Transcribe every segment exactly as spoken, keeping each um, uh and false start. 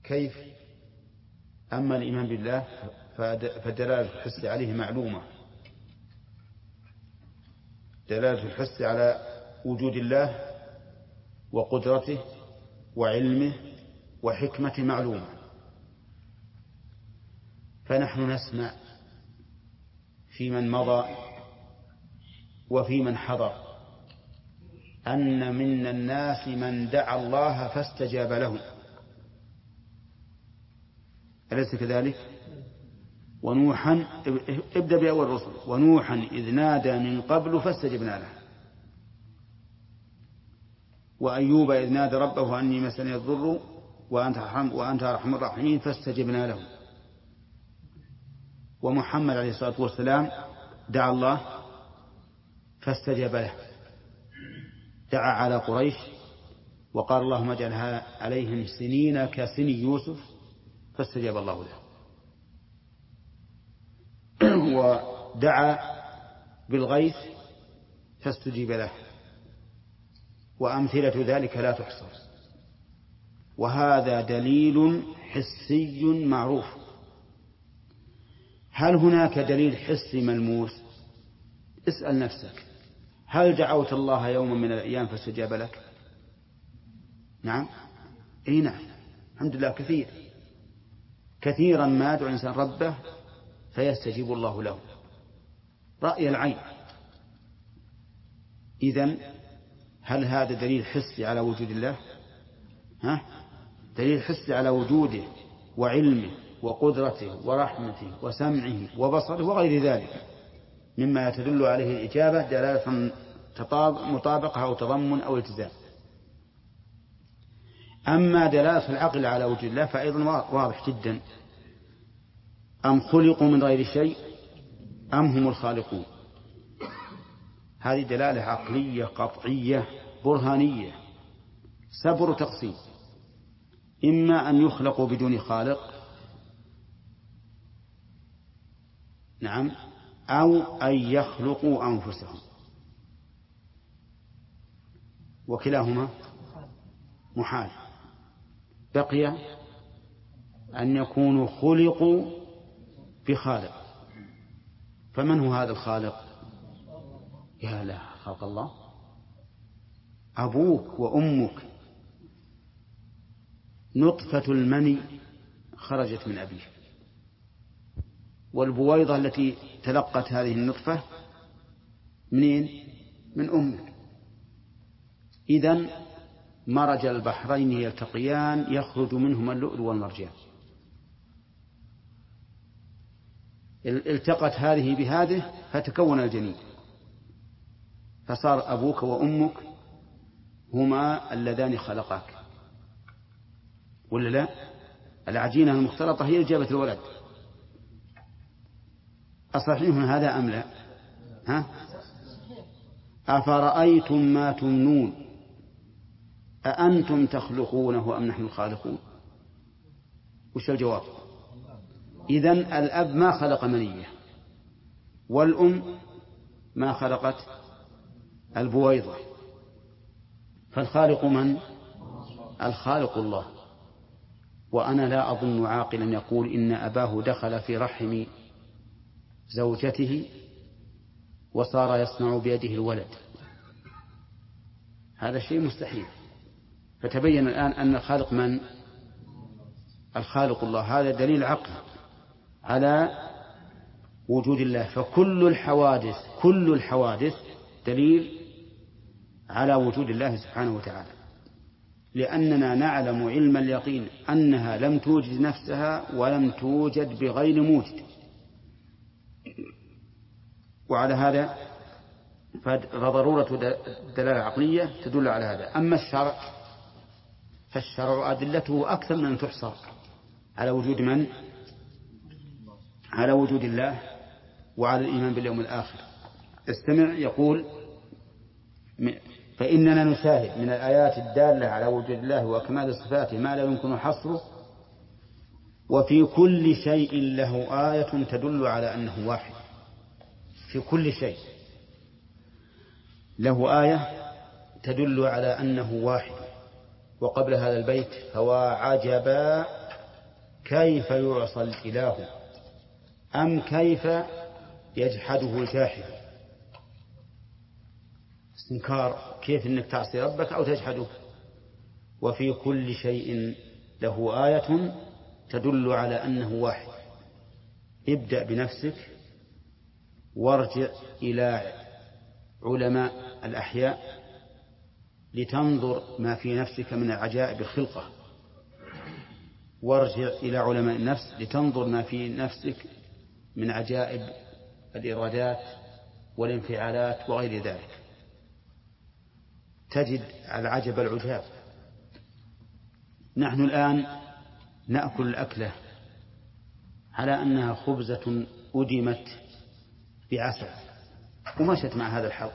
كيف؟ أما الإيمان بالله فدلالة الحس عليه معلومة، دلالة الحس على وجود الله وقدرته وعلمه وحكمة معلومة. فنحن نسمع في من مضى وفي من حضر أن من الناس من دعا الله فاستجاب له، أليس كذلك؟ ونوحا، ابدأ بأول الرسل، ونوحا إذ نادى من قبل فاستجبنا له، وأيوب إذ نادى ربه أني مسني الضر وأنت أرحم وأنت أرحم الراحمين فاستجبنا له. ومحمد عليه الصلاة والسلام دعا الله فاستجاب له، دعا على قريش وقال اللهم اجعلها عليهم سنين كسني يوسف فاستجاب الله له. ودعا بالغيث فاستجيب له، وأمثلة ذلك لا تحصى. وهذا دليل حسي معروف. هل هناك دليل حسي ملموس؟ اسأل نفسك، هل دعوت الله يوما من الأيام فاستجاب لك؟ نعم، اي نعم، الحمد لله، كثير كثيرا ما يدعو الإنسان ربه فيستجيب الله له، رأي العين. إذن هل هذا دليل حسي على وجود الله؟ ها؟ دليل حسي على وجوده وعلمه وقدرته ورحمته وسمعه وبصره وغير ذلك مما يتدل عليه الإجابة دلالة مطابقة أو تضمن أو التزام. أما دلالة العقل على وجود الله فأيضا واضح جدا: أم خلقوا من غير شيء أم هم الخالقون. هذه دلالة عقلية قطعية برهانية سبر تقسيم، إما أن يخلقوا بدون خالق، نعم، أو أن يخلقوا أنفسهم، وكلاهما محال. بقي أن يكونوا خلقوا بخالق. فمن هو هذا الخالق؟ يا لا، خلق الله أبوك وأمك، نطفة المني خرجت من أبيه، والبويضة التي تلقت هذه النطفة منين؟ من أمك. إذن مرج البحرين يلتقيان يخرج منهما اللؤلؤ والمرجان. التقت هذه بهذه فتكون الجنين، فصار أبوك وأمك هما اللذان خلقاك، ولا لا؟ العجينة المختلطة هي جابت الولد. أصحيح هذا أم لا؟ ها؟ أفرأيتم ما تمنون أأنتم تخلقونه أم نحن الخالقون؟ وش الجواب؟ إذن الأب ما خلق منية، والأم ما خلقت البويضة، فالخالق من؟ الخالق الله. وأنا لا أظن عاقلا يقول إن أباه دخل في رحم زوجته وصار يصنع بيده الولد، هذا شيء مستحيل. فتبين الآن أن الخالق من؟ الخالق الله. هذا دليل عقل على وجود الله. فكل الحوادث كل الحوادث دليل على وجود الله سبحانه وتعالى، لأننا نعلم علم اليقين أنها لم توجد نفسها ولم توجد بغير موجد. وعلى هذا فضرورة دلالة عقلية تدل على هذا. أما الشرع فالشرع أدلته أكثر من أن تحصر على وجود من؟ على وجود الله وعلى الإيمان باليوم الآخر. استمع، يقول: فإننا نشاهد من الآيات الدالة على وجود الله وكمال صفاته ما لا يمكن حصره، وفي كل شيء له آية تدل على أنه واحد. في كل شيء له آية تدل على أنه واحد. وقبل هذا البيت: فوا عجبا كيف يعصى الإله أم كيف يجحده الجاحد. استنكار، كيف أنك تعصي ربك أو تجحده. وفي كل شيء له آية تدل على أنه واحد. ابدأ بنفسك وارجع إلى علماء الأحياء لتنظر ما في نفسك من عجائب الخلقة، وارجع إلى علماء النفس لتنظر ما في نفسك من عجائب الإرادات والانفعالات وغير ذلك، تجد العجب العجاب. نحن الآن نأكل الأكلة على أنها خبزة أدمت بعسل ومشت مع هذا الحلق.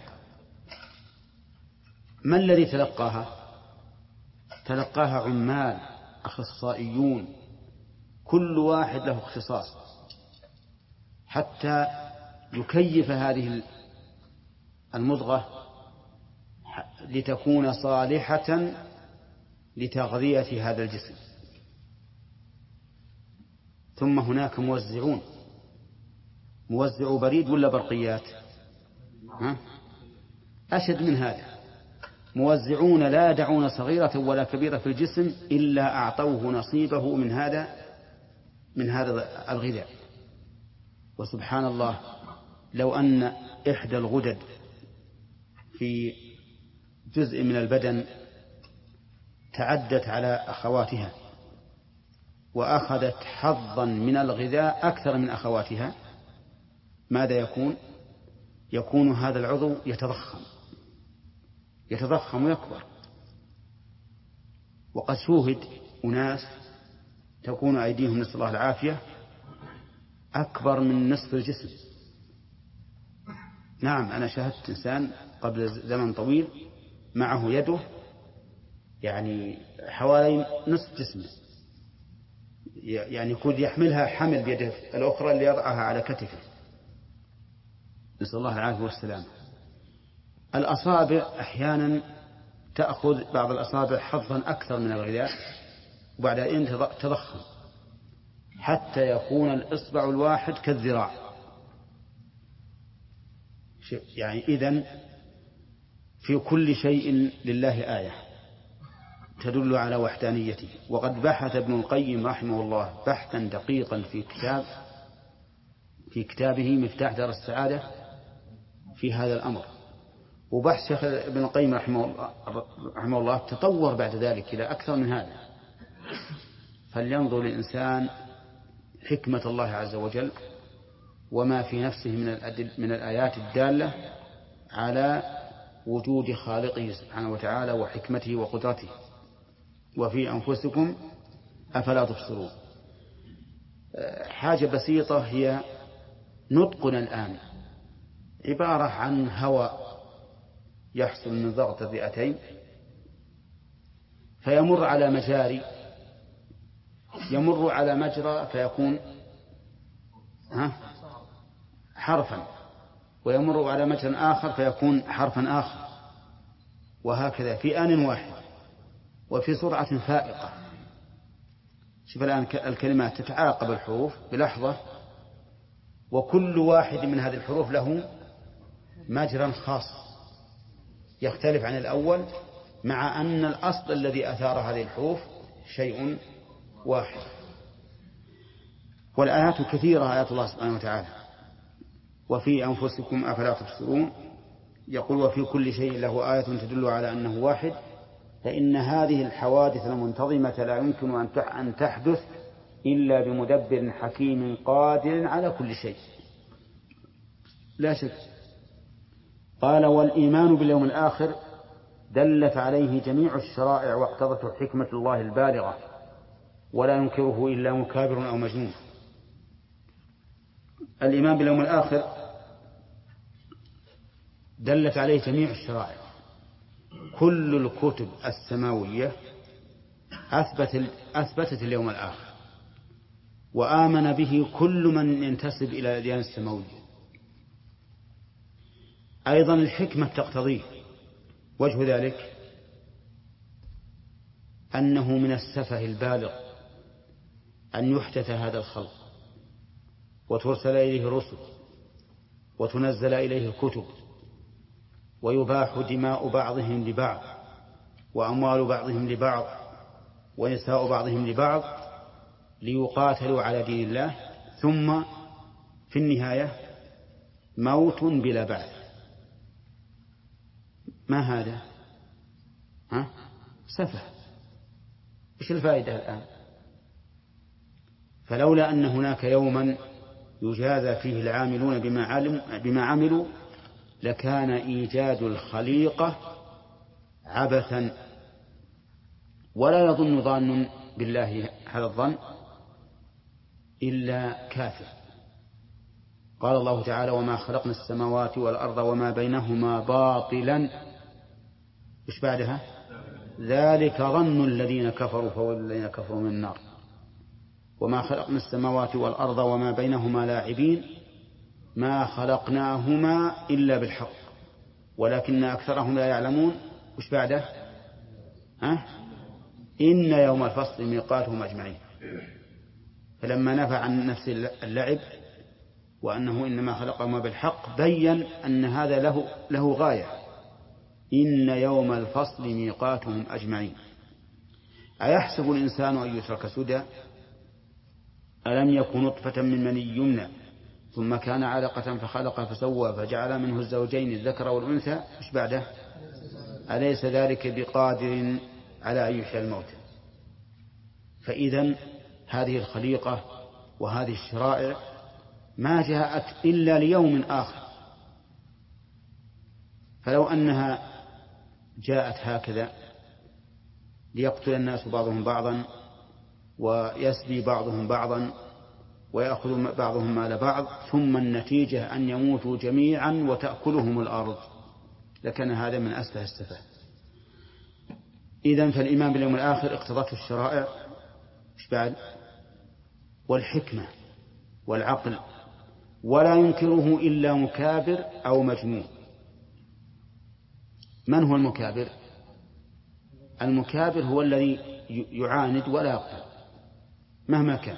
ما الذي تلقاها؟ تلقاها عمال أخصائيون، كل واحد له اختصاص حتى يكيف هذه المضغة لتكون صالحة لتغذية هذا الجسم. ثم هناك موزعون، موزعوا بريد ولا برقيات؟ ها؟ أشد من هذا، موزعون لا يدعون صغيرة ولا كبيرة في الجسم إلا أعطوه نصيبه من هذا من هذا الغذاء. وسبحان الله، لو أن إحدى الغدد في جزء من البدن تعدت على أخواتها وأخذت حظا من الغذاء أكثر من أخواتها، ماذا يكون؟ يكون هذا العضو يتضخم يتضخم ويكبر. وقد شوهد أناس تكون أيديهم نسأل الله العافية أكبر من نصف الجسم. نعم، أنا شاهدت إنسان قبل زمن طويل معه يده يعني حوالي نصف جسمه، يعني يكون يحملها حمل بيده الأخرى اللي يضعها على كتفه، نسأل الله العافية والسلام. الأصابع أحيانا تأخذ بعض الأصابع حظا أكثر من الغذاء وبعدين تضخم حتى يكون الإصبع الواحد كالذراع. يعني إذن في كل شيء لله آية تدل على وحدانيته. وقد بحث ابن القيم رحمه الله بحثا دقيقا في كتاب في كتابه مفتاح دار السعادة في هذا الأمر. وبحث شيخ ابن القيم رحمه الله, رحمه الله تطور بعد ذلك إلى أكثر من هذا. فلينظر الإنسان حكمة الله عز وجل وما في نفسه من الأدل من الآيات الدالة على وجود خالقه سبحانه وتعالى وحكمته وقدرته. وفي أنفسكم أفلا تبصرون. حاجة بسيطة هي نطقنا الآن عبارة عن هواء يحصل من ضغط الرئتين فيمر على مجاري، يمر على مجرى فيكون حرفا، ويمر على مجرى آخر فيكون حرفا آخر، وهكذا في آن واحد وفي سرعة فائقة. شوف الآن الكلمات تتعاقب الحروف بلحظة، وكل واحد من هذه الحروف له مجرى خاص يختلف عن الأول، مع أن الأصل الذي أثار هذه الحروف شيء واحد. والآيات كثيرة، آيات الله سبحانه وتعالى. وفي أنفسكم أفلا تبصرون، يقول وفي كل شيء له آية تدل على أنه واحد، فإن هذه الحوادث المنتظمة لا يمكن أن تحدث إلا بمدبر حكيم قادر على كل شيء لا شك. قال والإيمان باليوم الآخر دلت عليه جميع الشرائع واقتضته حكمة الله البالغة، ولا ينكره إلا مكابر أو مجنون. الإيمان باليوم الآخر دلت عليه جميع الشرائع، كل الكتب السماوية أثبت أثبتت اليوم الآخر، وآمن به كل من ينتسب إلى الأديان السماوية. أيضا الحكمة تقتضيه. وجه ذلك أنه من السفه البالغ أن يحدث هذا الخلق وترسل إليه الرسل وتنزل إليه الكتب ويباح دماء بعضهم لبعض وأموال بعضهم لبعض ونساء بعضهم لبعض ليقاتلوا على دين الله، ثم في النهاية موت بلا بعث. ما هذا؟ ها؟ سفه. إيش الفائدة الآن؟ فلولا أن هناك يوما يجازى فيه العاملون بما علم بما عملوا لكان إيجاد الخليقة عبثا. ولا يظن ظان بالله هذا الظن إلا كافر. قال الله تعالى: وما خلقنا السماوات والأرض وما بينهما باطلا. إيش بعدها؟ ذلك ظن الذين كفروا فويل للذين كفروا من النار. وما خلقنا السماوات والأرض وما بينهما لاعبين ما خلقناهما إلا بالحق ولكن أكثرهم لا يعلمون. وش بعده؟ ها؟ إن يوم الفصل ميقاتهم أجمعين. فلما نفى عن نفس اللعب وأنه إنما خلقهما بالحق بين أن هذا له, له غاية. إن يوم الفصل ميقاتهم أجمعين. أيحسب الإنسان أن يترك سدى؟ ألم يكن نطفة من مني يمنى ثم كان علقة فخلق فسوى فجعل منه الزوجين الذكر والأنثى. إيش بعده؟ أليس ذلك بقادر على أن يحيي الموتى؟ فإذن هذه الخليقة وهذه الشرائع ما جاءت إلا ليوم آخر. فلو أنها جاءت هكذا ليقتل الناس بعضهم بعضا ويسبي بعضهم بعضا ويأخذ بعضهم مال بعض ثم النتيجة أن يموتوا جميعا وتأكلهم الأرض لكان هذا من أسفه السفه. إذن فالإيمان باليوم الآخر اقتضته الشرائع والحكمة والعقل، ولا ينكره إلا مكابر أو مجنون. من هو المكابر؟ المكابر هو الذي يعاند ولا يقبل مهما كان،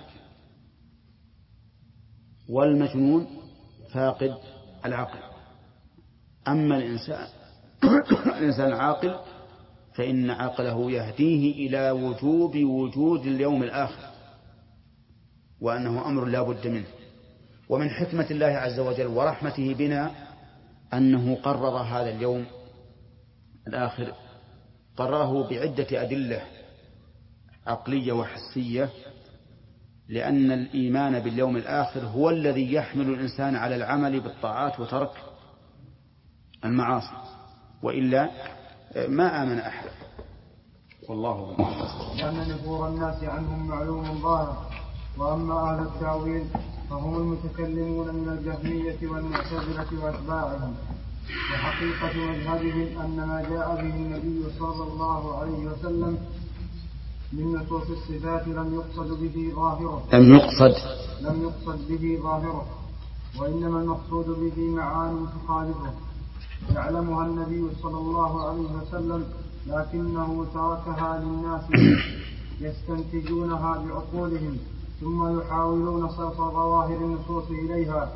والمجنون فاقد العقل. أما الإنسان الإنسان العاقل فإن عقله يهديه إلى وجوب وجود اليوم الآخر وأنه أمر لا بد منه. ومن حكمة الله عز وجل ورحمته بنا أنه قرر هذا اليوم الآخر، قرره بعدة أدلة عقلية وحسية، لأن الإيمان باليوم الآخر هو الذي يحمل الإنسان على العمل بالطاعات وترك المعاصي، وإلا ما آمن أحد. والله أعلم. لأن نفور الناس عنهم معلوم ظاهر. وأما أهل التأويل فهم المتكلمون من الجهمية والمعتزلة وأتباعهم، وحقيقة مذهبهم أن ما جاء به النبي صلى الله عليه وسلم من نصوص الصفات لم يقصد به ظاهره لم يقصد لم يقصد به ظاهره وإنما المقصود به معاني تخالفه يعلمها النبي صلى الله عليه وسلم، لكنه تركها للناس يستنتجونها بعقولهم ثم يحاولون صرف ظواهر النصوص إليها،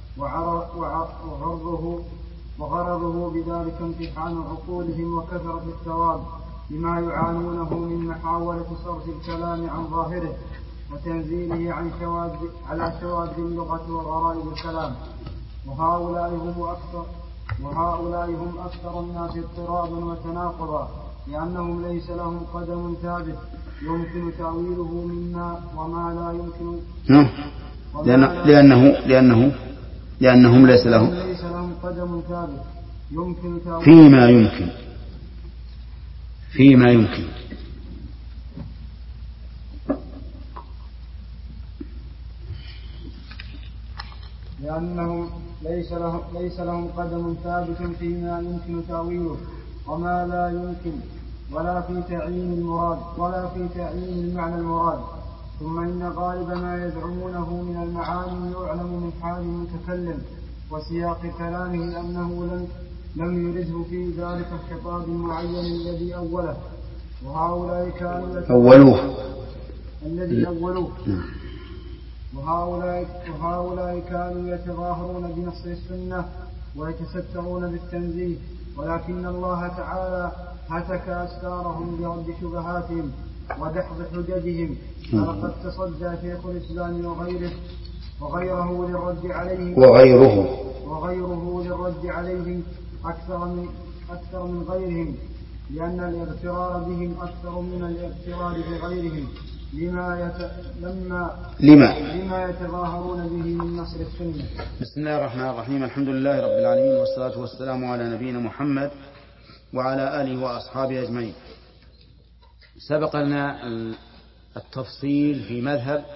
وغرضه وغرضه بذلك امتحان عقولهم وكثرة الثواب بما يعانونه من محاولة صرف الكلام عن ظاهره وتنزيله عن شواذ على شواذ اللغة وغرائب الكلام. وهؤلاء هم أكثر وهؤلاء هم أكثر الناس اضطرابا وتناقضا، لأنهم ليس لهم قدم ثابت يمكن تأويله منا وما لا يمكن لأن لأنه لأنه لأنهم ليس لهم ليس لهم قدم ثابت يمكن تأويله فيما يمكن فيما يمكن لأنهم ليس لهم, ليس لهم قدم ثابت فيما يمكن تأويله وما لا يمكن، ولا في تعيين المراد ولا في تعيين المعنى المراد. ثم إن غالب ما يزعمونه من المعاني يعلم من حال المتكلم وسياق كلامه أنه لم لم يرده في ذلك الخطاب المعين الذي أوله. وهؤلاء كانوا أولوه الذي أولوه. وهؤلاء, وهؤلاء كانوا يتظاهرون بنصر السنة ويتسترون بالتنزيه، ولكن الله تعالى هتك أستارهم برد شبهاتهم ودحض حججهم. ولقد تصدى شيخ الإسلام وغيره وغيره للرد عليهم وغيره وغيره للرد عليهم أكثر من, أكثر من غيرهم، لأن الاغترار بهم أكثر من الاغترار بغيرهم لما, يت... لما... لما... لما يتظاهرون به من نصر السنة. بسم الله الرحمن الرحيم. الحمد لله رب العالمين، والصلاة والسلام على نبينا محمد وعلى آله وأصحابه أجمعين. سبق لنا التفصيل في مذهب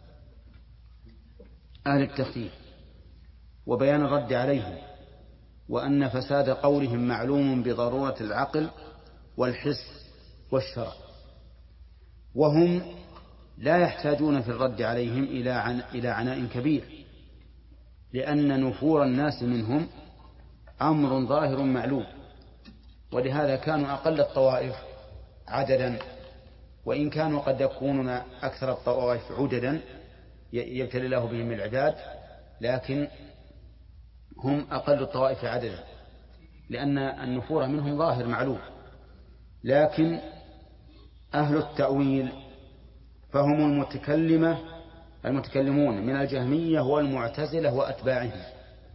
أهل التخفيف وبيان الرد عليهم، وأن فساد قولهم معلوم بضرورة العقل والحس والشرع، وهم لا يحتاجون في الرد عليهم إلى عن إلى عناء كبير، لأن نفور الناس منهم أمر ظاهر معلوم، ولهذا كانوا أقل الطوائف عددا، وإن كانوا قد يكونون أكثر الطوائف عددا يبتلي الله بهم العباد، لكن هم أقل الطوائف عددا، لأن النفور منهم ظاهر معلوم. لكن أهل التأويل فهم المتكلمة المتكلمون من الجهمية والمعتزلة وأتباعهم.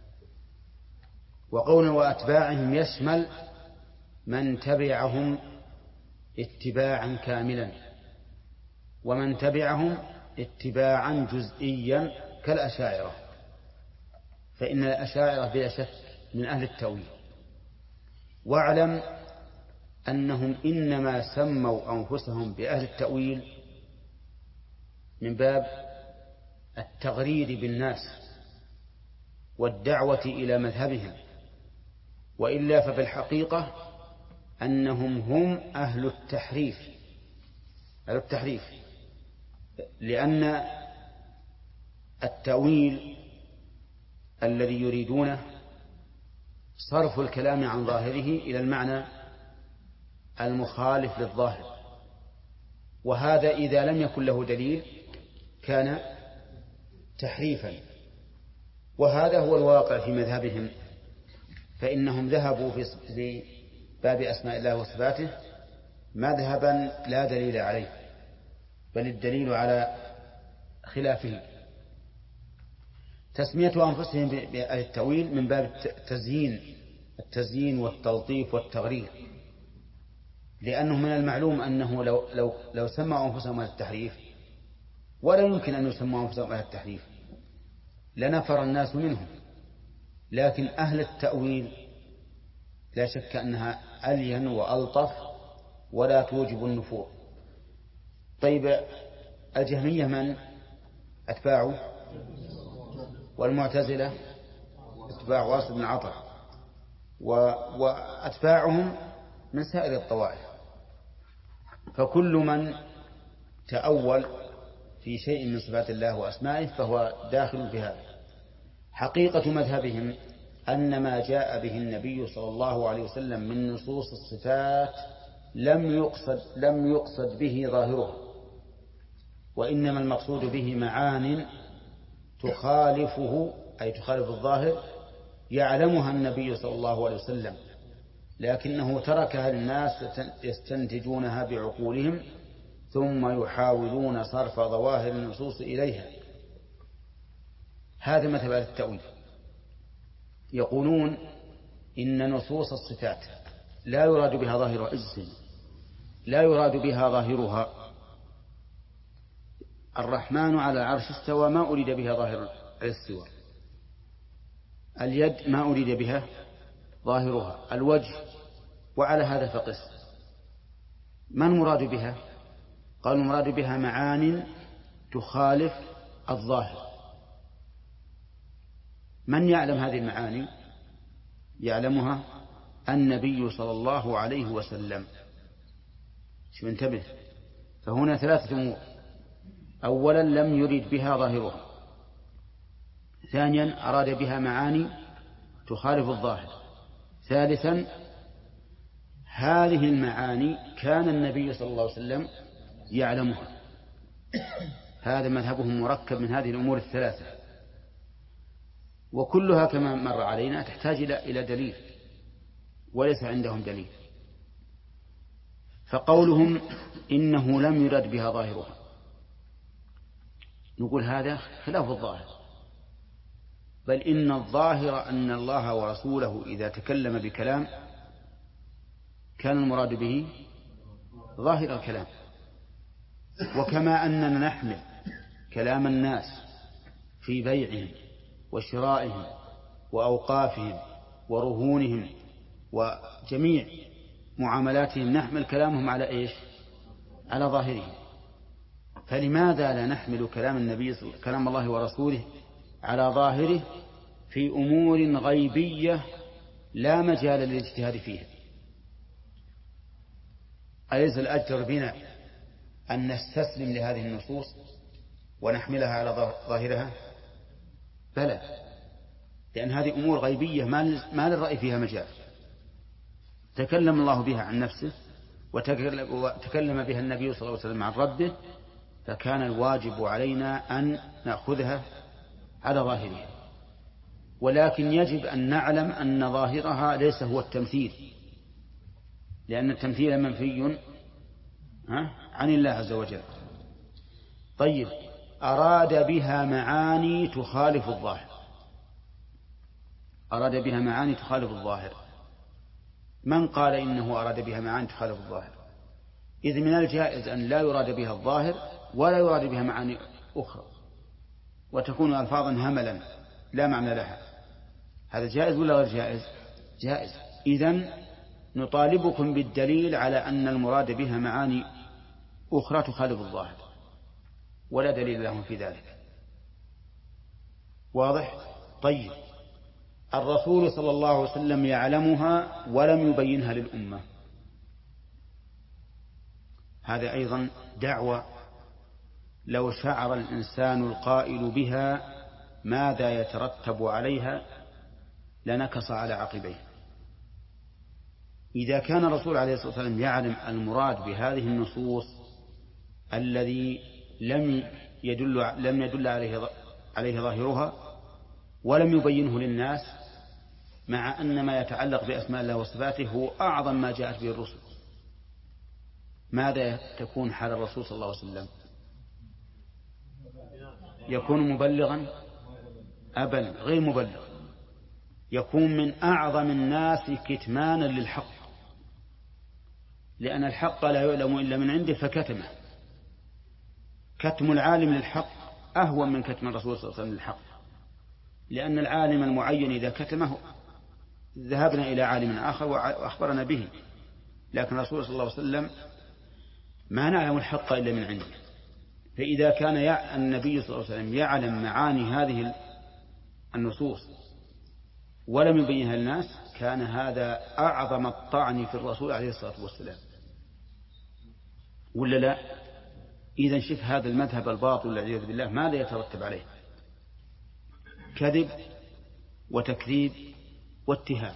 وقول وأتباعهم يشمل من تبعهم اتباعا كاملا، ومن تبعهم اتباعا جزئيا كالأشاعرة، فإن الأشاعرة بلا شك من أهل التأويل. واعلم أنهم إنما سموا أنفسهم بأهل التأويل من باب التغرير بالناس والدعوة إلى مذهبهم، وإلا فبالحقيقة أنهم هم أهل التحريف أهل التحريف لأن التأويل الذي يريدونه صرف الكلام عن ظاهره إلى المعنى المخالف للظاهر، وهذا إذا لم يكن له دليل كان تحريفا، وهذا هو الواقع في مذهبهم. فإنهم ذهبوا في باب أسماء الله وصفاته مذهبا لا دليل عليه، بل الدليل على خلافه. تسمية أنفسهم بأهل التأويل من باب التزيين التزيين والتلطيف والتغرير، لأنه من المعلوم أنه لو, لو, لو سموا أنفسهم أهل التحريف، ولا يمكن أن يسموا أنفسهم أهل التحريف، لنفر الناس منهم. لكن أهل التأويل لا شك أنها ألين وألطف ولا توجب النفور. طيب، الجهمية من أتباعه؟ والمعتزلة أتباع واصل بن عطا، وأتباعهم من سائر الطوائف. فكل من تأول في شيء من صفات الله وأسمائه فهو داخل في هذا. حقيقة مذهبهم أن ما جاء به النبي صلى الله عليه وسلم من نصوص الصفات لم يقصد, لم يقصد به ظاهره، وإنما المقصود به معان تخالفه، أي تخالف الظاهر، يعلمها النبي صلى الله عليه وسلم، لكنه تركها للناس يستنتجونها بعقولهم ثم يحاولون صرف ظواهر النصوص إليها. هذا مذهب أهل التأويل. يقولون إن نصوص الصفات لا يراد بها ظاهرها إجسام لا يراد بها ظاهرها. الرحمن على العرش استوى ما أريد بها ظاهر الاستواء. اليد ما أريد بها ظاهرها. الوجه، وعلى هذا فقس. ما المراد بها؟ قالوا المراد بها معان تخالف الظاهر. من يعلم هذه المعاني؟ يعلمها النبي صلى الله عليه وسلم. شو انتبه، فهنا ثلاثة أمور: أولا لم يرد بها ظاهرها، ثانيا أراد بها معاني تخالف الظاهر، ثالثا هذه المعاني كان النبي صلى الله عليه وسلم يعلمها. هذا مذهبهم مركب من هذه الأمور الثلاثة، وكلها كما مر علينا تحتاج إلى دليل، وليس عندهم دليل. فقولهم إنه لم يرد بها ظاهرها، نقول هذا خلاف الظاهر، بل إن الظاهر أن الله ورسوله إذا تكلم بكلام كان المراد به ظاهر الكلام. وكما أننا نحمل كلام الناس في بيعهم وشرائهم وأوقافهم ورهونهم وجميع معاملاتهم، نحمل كلامهم على إيش؟ على ظاهره. فلماذا لا نحمل كلام النبي كلام الله ورسوله على ظاهره في أمور غيبية لا مجال للاجتهاد فيها؟ أليس الأجر بنا أن نستسلم لهذه النصوص ونحملها على ظاهرها؟ بلى، لأن هذه أمور غيبية ما للرأي فيها مجال. تكلم الله بها عن نفسه وتكلم بها النبي صلى الله عليه وسلم عن ربه، فكان الواجب علينا أن نأخذها على ظاهرها. ولكن يجب أن نعلم أن ظاهرها ليس هو التمثيل، لأن التمثيل منفي عن الله عز وجل. طيب، أراد بها معاني تخالف الظاهر، أراد بها معاني تخالف الظاهر. من قال إنه أراد بها معاني تخالف الظاهر؟ إذ من الجائز أن لا يراد بها الظاهر ولا يراد بها معاني أخرى، وتكون ألفاظا هملا لا معنى لها. هذا جائز ولا غير جائز؟ جائز. إذن نطالبكم بالدليل على أن المراد بها معاني أخرى تخالف الظاهر، ولا دليل لهم في ذلك. واضح؟ طيب، الرسول صلى الله عليه وسلم يعلمها ولم يبينها للأمة، هذا أيضا دعوة. لو شعر الإنسان القائل بها ماذا يترتب عليها لنكص على عقبيه. إذا كان الرسول عليه الصلاة والسلام يعلم المراد بهذه النصوص الذي لم يدل لم يدل عليه عليه ظاهرها ولم يبينه للناس، مع أن ما يتعلق بأسماء الله وصفاته هو أعظم ما جاءت به الرسل، ماذا تكون حال الرسول صلى الله عليه وسلم؟ يكون مبلغا؟ أبدا، غير مبلغ، يكون من أعظم الناس كتمانا للحق، لأن الحق لا يعلم إلا من عنده فكتمه. كتم العالم للحق أهون من كتم الرسول صلى الله عليه وسلم للحق، لأن العالم المعين إذا كتمه ذهبنا إلى عالم آخر وأخبرنا به، لكن الرسول صلى الله عليه وسلم ما نعلم الحق إلا من عنده. فإذا كان النبي صلى الله عليه وسلم يعلم معاني هذه النصوص ولم يبينها للناس، كان هذا أعظم الطعن في الرسول عليه الصلاة والسلام، ولا لا؟ إذا شف هذا المذهب الباطل والعياذ بالله ماذا يترتب عليه؟ كذب وتكذيب واتهام.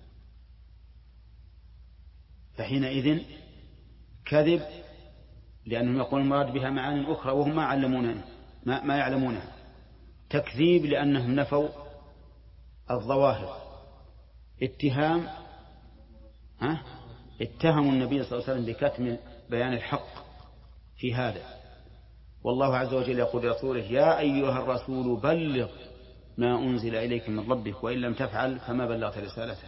فحينئذ كذب لأنهم يقولون المراد بها معاني أخرى وهم ما علمونها ما, ما يعلمونها. تكذيب لأنهم نفوا الظواهر. اتهام، ها؟ اتهموا النبي صلى الله عليه وسلم بكتم بيان الحق في هذا. والله عز وجل يقول لرسوله يا أيها الرسول بلغ ما أنزل إليك من ربك وإن لم تفعل فما بلغت رسالته.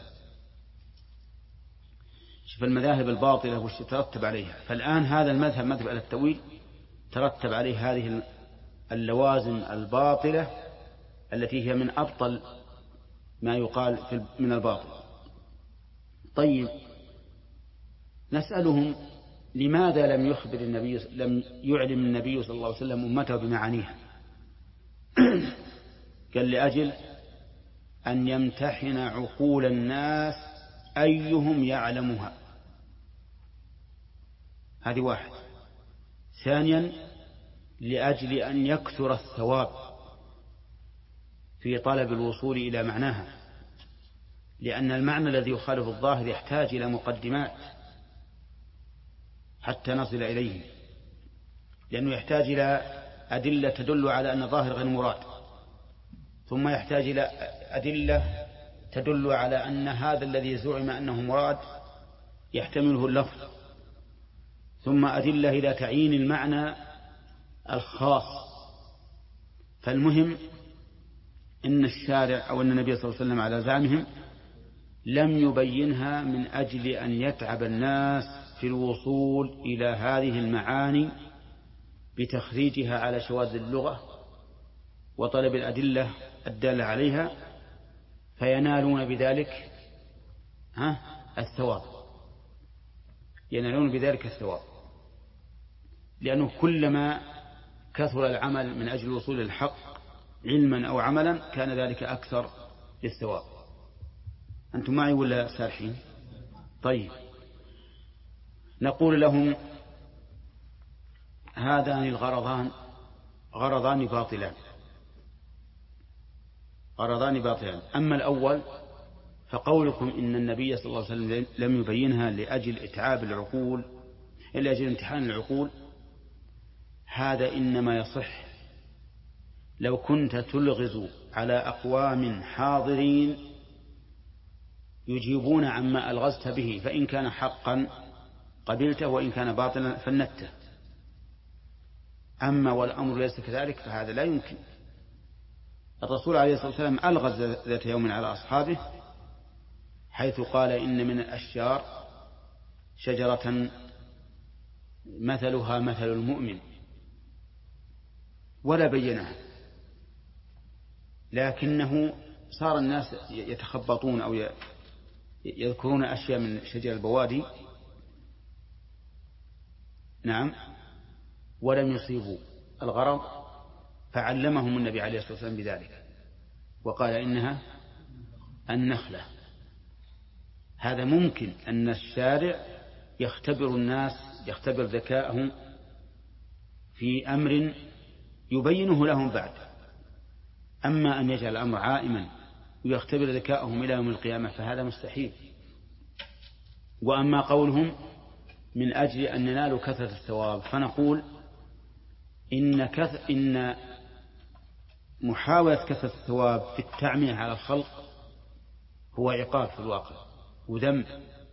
شوف المذاهب الباطلة وش ترتب عليها. فالآن هذا المذهب مذهب التأويل ترتب عليه هذه اللوازم الباطلة التي هي من أبطل ما يقال من الباطل. طيب، نسألهم لماذا لم يخبر النبي لم يعلم النبي صلى الله عليه وسلم أمته بمعانيها؟ قال لأجل أن يمتحن عقول الناس أيهم يعلمها. هذه واحد. ثانيا، لأجل أن يكثر الثواب في طلب الوصول إلى معناها، لأن المعنى الذي يخالف الظاهر يحتاج إلى مقدمات حتى نصل إليه. لأنه يحتاج إلى أدلة تدل على أن ظاهر غير مراد، ثم يحتاج إلى أدلة تدل على أن هذا الذي زعم أنه مراد يحتمله اللفظ، ثم أدلة إلى تعيين المعنى الخاص. فالمهم إن الشارع أو أن النبي صلى الله عليه وسلم على زعمهم لم يبينها من أجل أن يتعب الناس في الوصول إلى هذه المعاني بتخريجها على شواذ اللغة وطلب الأدلة الدالة عليها، فينالون بذلك ها الثواب، ينالون بذلك الثواب، لأنه كلما كثر العمل من أجل الوصول للحق علما أو عملا كان ذلك أكثر للثواب. أنتم معي ولا سارحين؟ طيب، نقول لهم هذان الغرضان غرضان باطلان غرضان باطلان أما الأول فقولكم إن النبي صلى الله عليه وسلم لم يبينها لأجل إتعاب العقول، لأجل امتحان العقول، هذا إنما يصح لو كنت تلغز على أقوام حاضرين يجيبون عما ألغزت به، فإن كان حقا قبلته وإن كان باطلا فنته. أما والأمر ليس كذلك فهذا لا يمكن. الرسول عليه الصلاة والسلام ألغز ذات يوم على أصحابه حيث قال إن من الأشجار شجرة مثلها مثل المؤمن، ولا بينها، لكنه صار الناس يتخبطون أو يذكرون أشياء من شجر البوادي نعم ولم يصيبوا الغرض، فعلمهم النبي عليه الصلاة والسلام بذلك وقال إنها النخلة. هذا ممكن أن الشارع يختبر الناس، يختبر ذكاءهم في أمر يبينه لهم بعد. أما أن يجعل الأمر عائما ويختبر ذكاءهم إلى يوم القيامة فهذا مستحيل. وأما قولهم من أجل أن ننالوا كثرة الثواب، فنقول إن, كث... إن محاولة كثرة الثواب في التعمية على الخلق هو عقاب في الواقع وذنب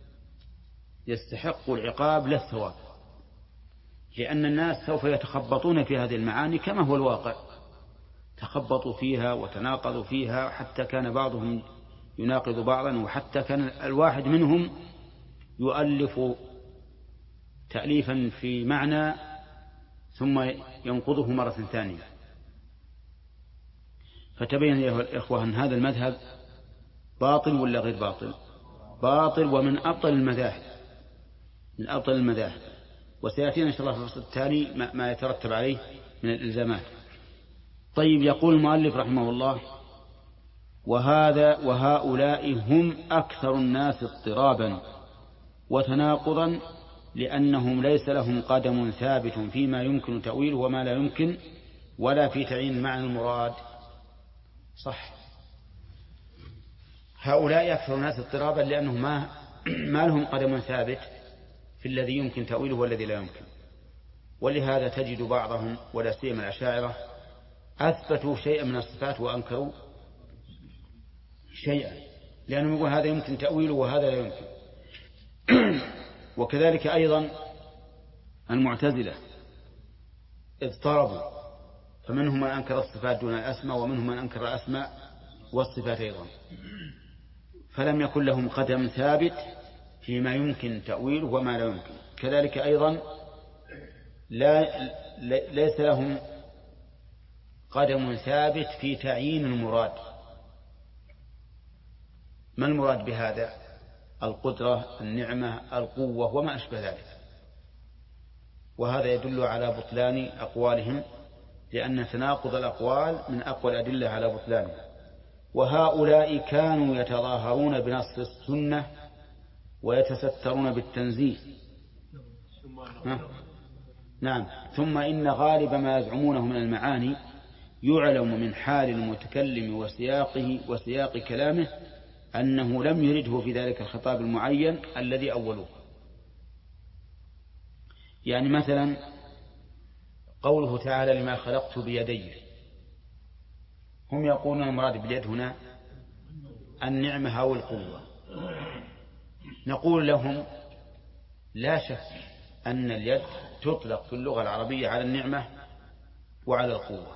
يستحق العقاب لا الثواب، لأن الناس سوف يتخبطون في هذه المعاني كما هو الواقع، تخبطوا فيها وتناقضوا فيها، حتى كان بعضهم يناقض بعضا، وحتى كان الواحد منهم يؤلف تأليفا في معنى ثم ينقضه مرة ثانية. فتبين يا الإخوة أن هذا المذهب باطل ولا غير باطل؟ باطل، ومن أبطل المذاهب، من أبطل المذاهب. وسيأتينا إن شاء الله في الفصل الثاني ما يترتب عليه من الإلزامات. طيب، يقول المؤلف رحمه الله: وهذا وهؤلاء هم أكثر الناس اضطرابا وتناقضا، لأنهم ليس لهم قدم ثابت فيما يمكن تأويله وما لا يمكن، ولا في تعيين معنى المراد. صح، هؤلاء أكثر الناس اضطرابا لأنهم ما, ما لهم قدم ثابت في الذي يمكن تأويله والذي لا يمكن. ولهذا تجد بعضهم ولا سيما الأشاعرة أثبتوا شيئا من الصفات وأنكروا شيئا، لأنهم يقول هذا يمكن تأويله وهذا لا يمكن. وكذلك أيضا المعتزلة اضطربوا، فمنهم من أنكر الصفات دون الأسماء، ومنهم من أنكر الأسماء والصفات أيضا، فلم يكن لهم قدم ثابت فيما يمكن تأويله وما لا يمكن. كذلك أيضا لا ليس لهم قدم ثابت في تعيين المراد. ما المراد بهذا؟ القدرة، النعمة، القوة، وما أشبه ذلك. وهذا يدل على بطلان أقوالهم، لأن تناقض الأقوال من أقوى الأدلة على بطلانه. وهؤلاء كانوا يتظاهرون بنص السنة ويتسترون بالتنزيه. نعم. ثم إن غالب ما يزعمونه من المعاني يعلم من حال المتكلم وسياقه وسياق كلامه أنه لم يرده في ذلك الخطاب المعين الذي أولوه. يعني مثلا قوله تعالى لما خلقت بيدي، هم يقولون المراد باليد هنا النعمة أو القوة. نقول لهم لا شك أن اليد تطلق في اللغة العربية على النعمة وعلى القوة،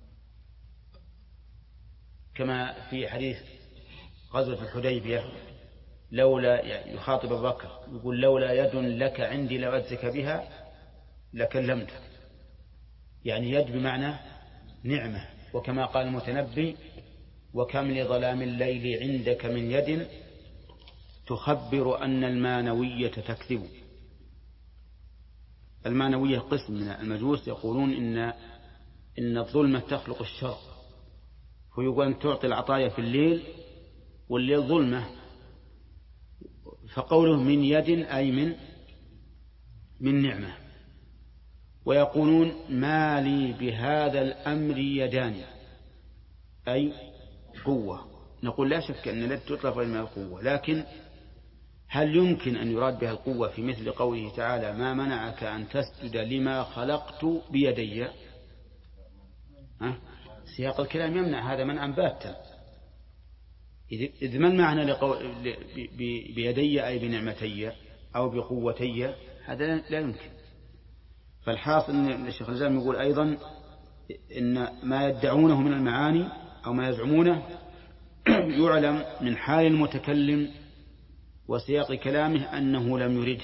كما في حديث غزوة الحديبية لولا يخاطب أبو بكر يقول لولا يد لك عندي لأعزك بها لكلمتك، يعني يد بمعنى نعمة. وكما قال المتنبي وكم لظلام الليل عندك من يد تخبر أن المانوية تكذب. المانوية قسم من المجوس يقولون إن إن الظلمة تخلق الشر، فيقول أن تعطي العطايا في الليل والليل ظلمة، فقوله من يد أي من من نعمة. ويقولون ما لي بهذا الأمر يدان أي قوة. نقول لا شك أن اليد تطلق من القوة، لكن هل يمكن أن يراد بها القوة في مثل قوله تعالى ما منعك أن تسجد لما خلقت بيدي؟ ها؟ سياق الكلام يمنع هذا منعا باتا، إذ ما المعنى لقو... بيدي أي بنعمتي أو بقوتي؟ هذا لا يمكن. فالحاصل أن الشيخ الإسلام يقول أيضا إن ما يدعونه من المعاني أو ما يزعمونه يعلم من حال المتكلم وسياق كلامه أنه لم يرده،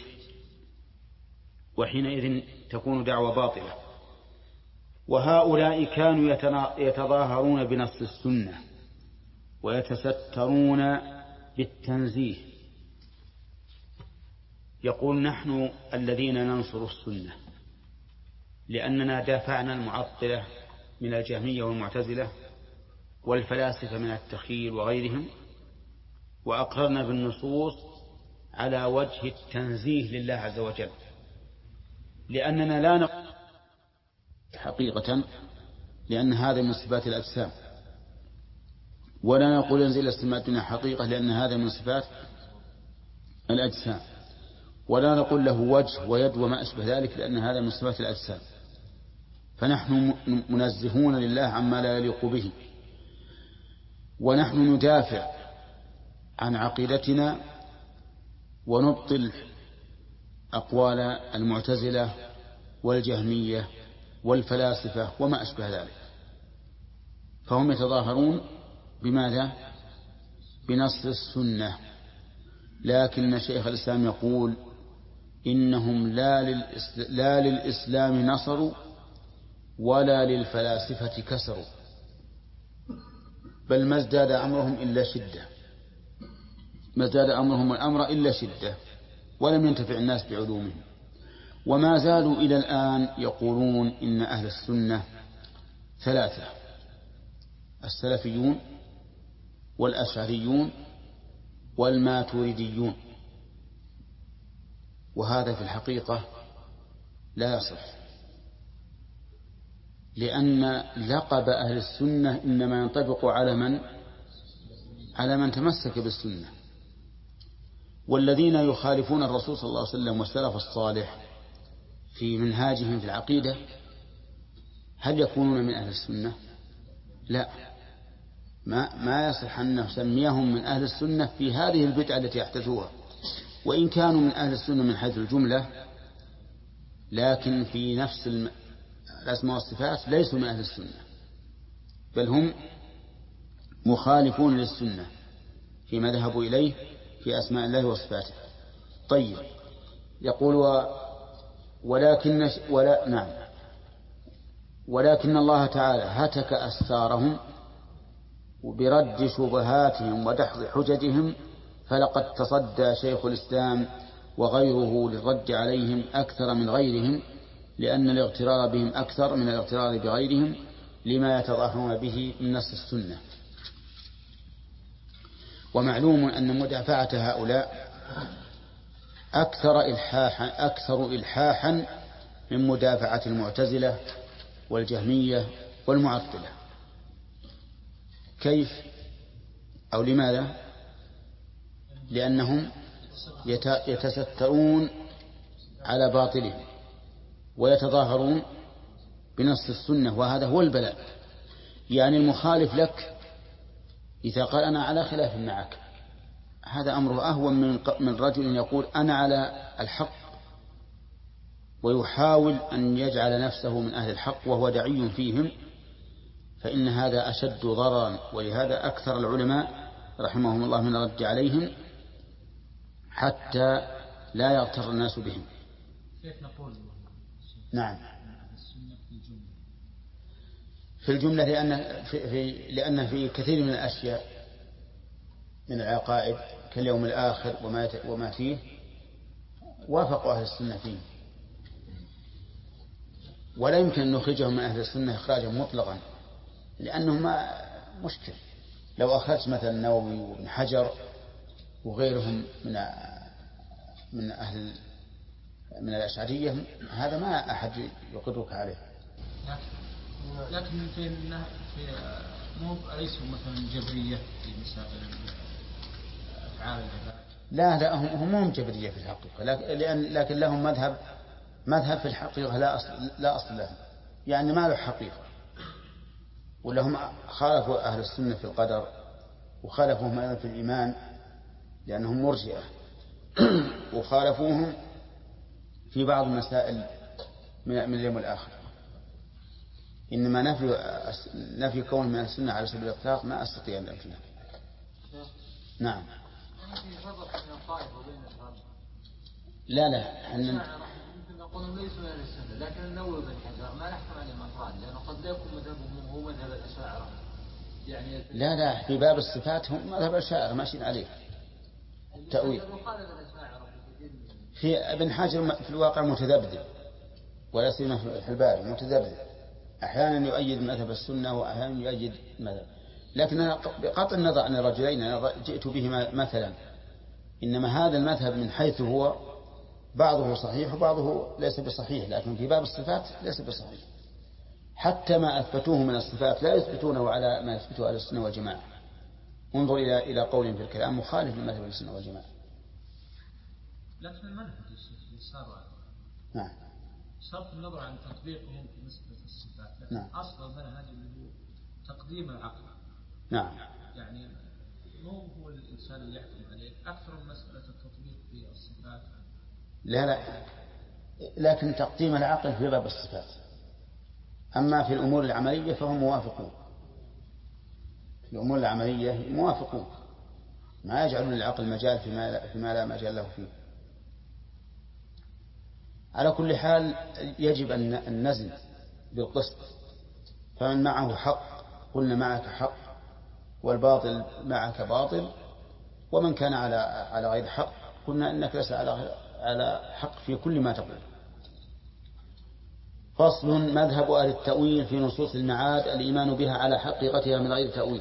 وحينئذ تكون دعوة باطلة. وهؤلاء كانوا يتظاهرون بنص السنة ويتسترون بالتنزيه، يقول نحن الذين ننصر السنة لأننا دافعنا المعطلة من الجهمية والمعتزلة والفلاسفة من التخيل وغيرهم، وأقررنا بالنصوص على وجه التنزيه لله عز وجل، لأننا لا نقول حقيقة لأن هذا من صفات الأجسام، ولا نقول ينزل السماء الدنيا حقيقة لأن هذا من صفات الأجسام، ولا نقول له وجه ويد وما أشبه ذلك لأن هذا من صفات الأجسام. فنحن منزهون لله عما لا يليق به، ونحن ندافع عن عقيدتنا ونبطل أقوال المعتزلة والجهمية والفلاسفة وما أشبه ذلك. فهم يتظاهرون بماذا؟ بنص السنة، لكن شيخ الإسلام يقول إنهم لا, للإسل... لا للإسلام نصروا ولا للفلاسفة كسروا، بل ما ازداد أمرهم إلا شدة، ما ازداد أمرهم الأمر إلا شدة، ولم ينتفع الناس بعلومهم. وما زالوا إلى الآن يقولون إن أهل السنة ثلاثة: السلفيون والأشعريون والماتريديون، وهذا في الحقيقة لا يصح، لأن لقب أهل السنة إنما ينطبق على من على من تمسك بالسنة، والذين يخالفون الرسول صلى الله عليه وسلم والسلف الصالح في منهاجهم في العقيدة هل يكونون من أهل السنة؟ لا، ما ما يصح أن نسميهم من أهل السنة في هذه البدعة التي يحدثوها، وإن كانوا من أهل السنة من حيث الجملة، لكن في نفس الأسماء والصفات ليسوا من أهل السنة، بل هم مخالفون للسنة فيما ذهبوا إليه في أسماء الله وصفاته. طيب، يقول و ولكن ولا نعم ولكن الله تعالى هتك أستارهم برد شبهاتهم ودحض حججهم، فلقد تصدى شيخ الإسلام وغيره للرد عليهم أكثر من غيرهم، لأن الاغترار بهم أكثر من الاغترار بغيرهم لما يتظاهرون به من نص السنة. ومعلوم أن مدافعة هؤلاء أكثر إلحاحا أكثر إلحاحا من مدافعة المعتزلة والجهمية والمعطلة. كيف أو لماذا؟ لأنهم يتسترون على باطلهم ويتظاهرون بنص السنة، وهذا هو البلاء. يعني المخالف لك إذا قال أنا على خلاف معك، هذا أمره أهون من من رجل يقول أنا على الحق ويحاول أن يجعل نفسه من أهل الحق وهو دعي فيهم، فإن هذا أشد ضررا. ولهذا أكثر العلماء رحمهم الله من الرد عليهم حتى لا يغتر الناس بهم. كيف نقول؟ نعم، السنة في الجملة في الجملة لأن في, في لأن في كثير من الأشياء من العقائد كاليوم الآخر وما وما فيه وافقوا أهل السنة فيه، ولا يمكن أن نخرجهم من أهل السنة إخراجا مطلقا، لأنهم ما مشكل. لو أخرج مثلا النووي وابن حجر وغيرهم من من أهل من الأشعرية، هذا ما أحد يقرك عليه. لكن في في مو ليسوا مثلا جبرية في مسائل أفعال العباد. لا لا، هم هم جبرية في الحقيقة، لكن لكن لهم مذهب مذهب في الحقيقة لا أصل لا أصل له، يعني ما له حقيقة. ولهم خالفوا أهل السنة في القدر وخالفوهم أيضا في الإيمان لأنهم مرجئة، وخالفوهم في بعض المسائل من اليوم الآخر. إنما نفي نفي كون من السنة على سبيل الإطلاق ما أستطيع أن أنفيه. نعم. لا لا، احنا ممكن نقول ليسوا من السنة، لكن النووي بن حجر ما نحكم عليه مفرد، لأنه قد لا يكون مذهبهم هو مذهب الأشاعرة. يعني لا لا، في باب الصفات هم مذهب الأشاعرة ماشيين عليه تأويل. في ابن حجر في الواقع متذبذب، ولا سيما في الباري متذبذب، أحيانا يؤيد مذهب السنة وأحيانا يؤيد مذهب. لكن بقطع النظر عن الرجلين أنا جئت بهما مثلا، إنما هذا المذهب من حيث هو بعضه صحيح وبعضه ليس بصحيح، لكن في باب الصفات ليس بصحيح. حتى ما أثبتوه من الصفات لا يثبتونه على ما يثبته أهل السنة والجماعة. انظر إلى إلى قولهم في الكلام مخالف لمذهب السنة والجماعة. لكن المنهج صار نعم صرف النظر عن تطبيقهم في مسألة الصفات، لكن نعم. أصل المنهج اللي هو تقديم العقل. نعم. يعني مو هو الإنسان اللي يحكم عليه، أكثر من مسألة التطبيق في الصفات. لا لا، لكن تقديم العقل في باب الصفات. أما في الأمور العملية فهم موافقون، في الأمور العملية موافقون، ما يجعلون العقل مجال فيما لا, فيما لا مجال له فيه. على كل حال يجب أن نزن بالقسط، فمن معه حق قلنا معك حق، والباطل معك باطل، ومن كان على على غير حق قلنا إنك ليس على على حق في كل ما تقول. فصل: مذهب أهل التأويل في نصوص المعاد الإيمان بها على حقيقتها من غير تأويل.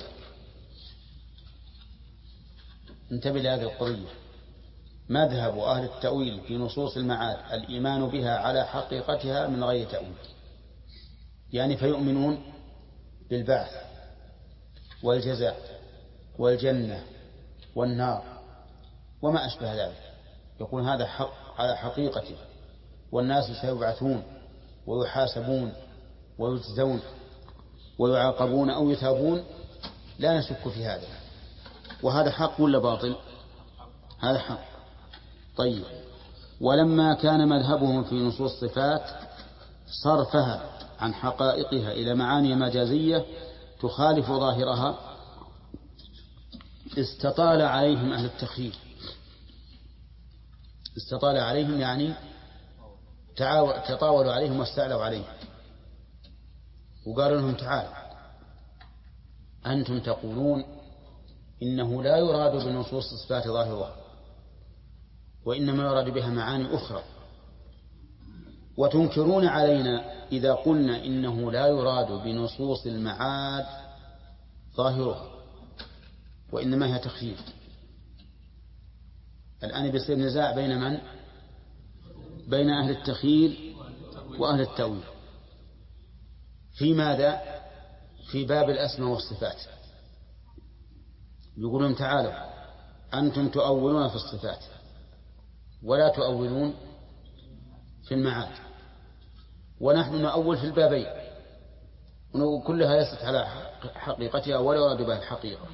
انتبه لهذه القضية: مذهب أهل التأويل في نصوص المعاد الإيمان بها على حقيقتها من غير تأويل، يعني فيؤمنون بالبعث والجزاء والجنة والنار وما أشبه ذلك، يقول هذا حق على حقيقته، والناس سيبعثون ويحاسبون ويجزون ويعاقبون أو يثابون، لا نشك في هذا. وهذا حق ولا باطل؟ هذا حق. طيب، ولما كان مذهبهم في نصوص الصفات صرفها عن حقائقها إلى معاني مجازية تخالف ظاهرها، استطال عليهم أهل التخيير. استطال عليهم يعني تطاولوا عليهم واستعلوا عليهم، وقالوا لهم: تعال أنتم تقولون إنه لا يراد بنصوص الصفات ظاهرها، وإنما يراد بها معاني أخرى، وتنكرون علينا إذا قلنا إنه لا يراد بنصوص المعاد ظاهرها وإنما هي تخيير. الآن بيصير نزاع بين من؟ بين أهل التخيير وأهل التأويل. في ماذا؟ في باب الأسماء والصفات. يقولون: تعالوا أنتم تؤولون في الصفات ولا تؤولون في المعاد، ونحن نؤول في البابين ونقول كلها ليست على حقيقتها ولا يراد بها الحقيقة.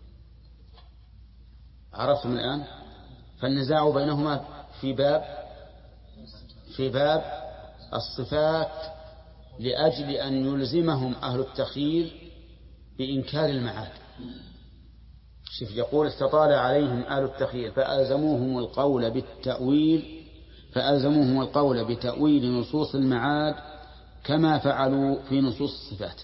عرفتم الآن؟ فالنزاع بينهما في باب في باب الصفات لأجل أن يلزمهم أهل التخييل بإنكار المعاد. شوف يقول استطال عليهم أهل التخييل فألزموهم القول بالتأويل فألزموهم القول بتأويل نصوص المعاد كما فعلوا في نصوص الصفات.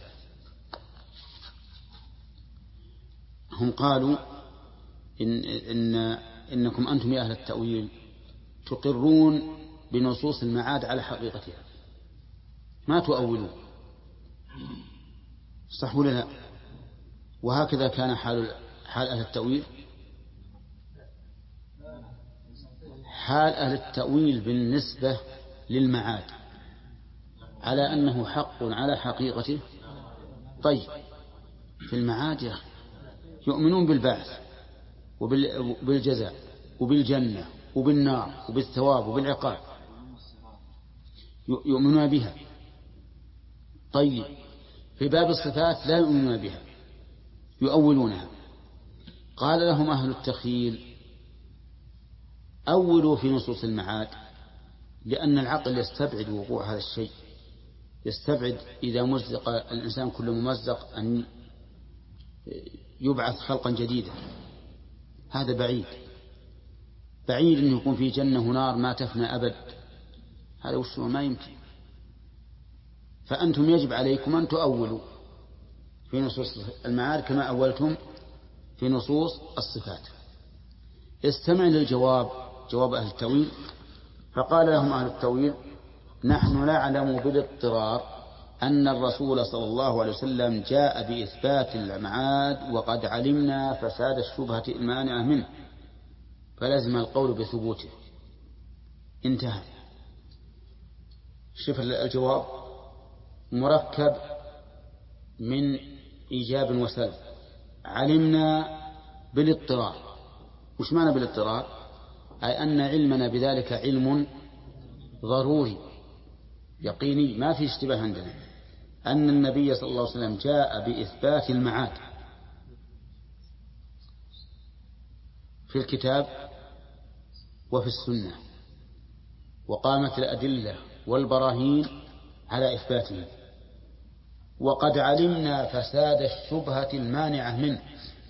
هم قالوا إن, إن إنكم أنتم يا أهل التأويل تقرون بنصوص المعاد على حقيقتها ما تؤولون، صح ولا لا؟ وهكذا كان حال حال أهل التأويل. حال أهل التأويل بالنسبة للمعاد على أنه حق على حقيقته. طيب في المعاد يا أخي يؤمنون بالبعث وبالجزاء وبالجنة وبالنار وبالثواب وبالعقاب، يؤمنون بها. طيب في باب الصفات لا يؤمنون بها، يؤولونها. قال لهم أهل التخييل أولوا في نصوص المعاد، لأن العقل يستبعد وقوع هذا الشيء، يستبعد إذا مزق الإنسان كل ممزق أن يبعث خلقا جديدا. هذا بعيد بعيد أن يكون في جنة ونار ما تفنى أبد، هذا وش ما يمكن. فأنتم يجب عليكم أن تؤولوا في نصوص المعاد كما أولتم في نصوص الصفات. استمع للجواب، جواب أهل التأويل. فقال لهم أهل التأويل نحن نعلم بالاضطرار أن الرسول صلى الله عليه وسلم جاء بإثبات المعاد وقد علمنا فساد الشبهة المانعة منه فلازم القول بثبوته. انتهى. شوف الجواب مركب من إيجاب وسلب. علمنا بالاضطرار، وش معنى بالاضطرار؟ أي أن علمنا بذلك علم ضروري يقيني ما في اشتباه عندنا أن النبي صلى الله عليه وسلم جاء بإثبات المعاد في الكتاب وفي السنة، وقامت الأدلة والبراهين على إثباته، وقد علمنا فساد الشبهة المانعة منه.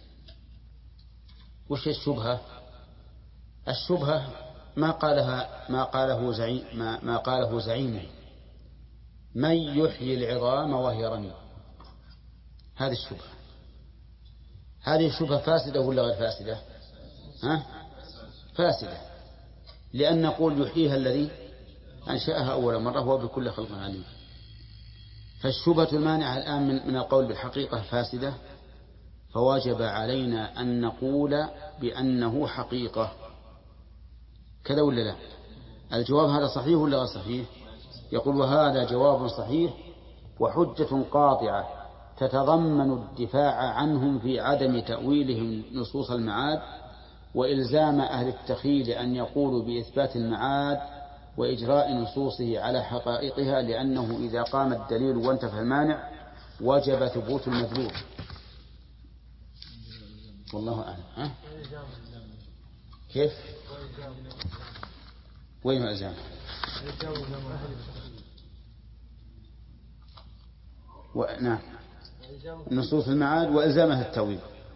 وش الشبهة؟ الشبهة ما قالها ما قاله زعيم ما, ما قاله زعيمه من يحيي العظام وهي رميم. هذه الشبهة. هذه الشبهة فاسدة ولا غير فاسدة؟ ها؟ فاسدة، لأن نقول يحييها الذي أنشأها أول مرة وهو بكل خلق عليم. فالشبهة المانعة الآن من, من القول بالحقيقة فاسدة، فواجب علينا أن نقول بأنه حقيقة. كذا ولا لا؟ الجواب هذا صحيح ولا غير صحيح؟ يقول وهذا جواب صحيح وحجة قاطعة تتضمن الدفاع عنهم في عدم تأويلهم نصوص المعاد وإلزام أهل التخيل أن يقولوا بإثبات المعاد وإجراء نصوصه على حقائقها، لأنه إذا قام الدليل وانتفى المانع وجب ثبوت المدلول. والله أعلم. ها؟ كيف؟ وين الإلزام؟ نعم نصوص المعاد وإلزامها التأويل.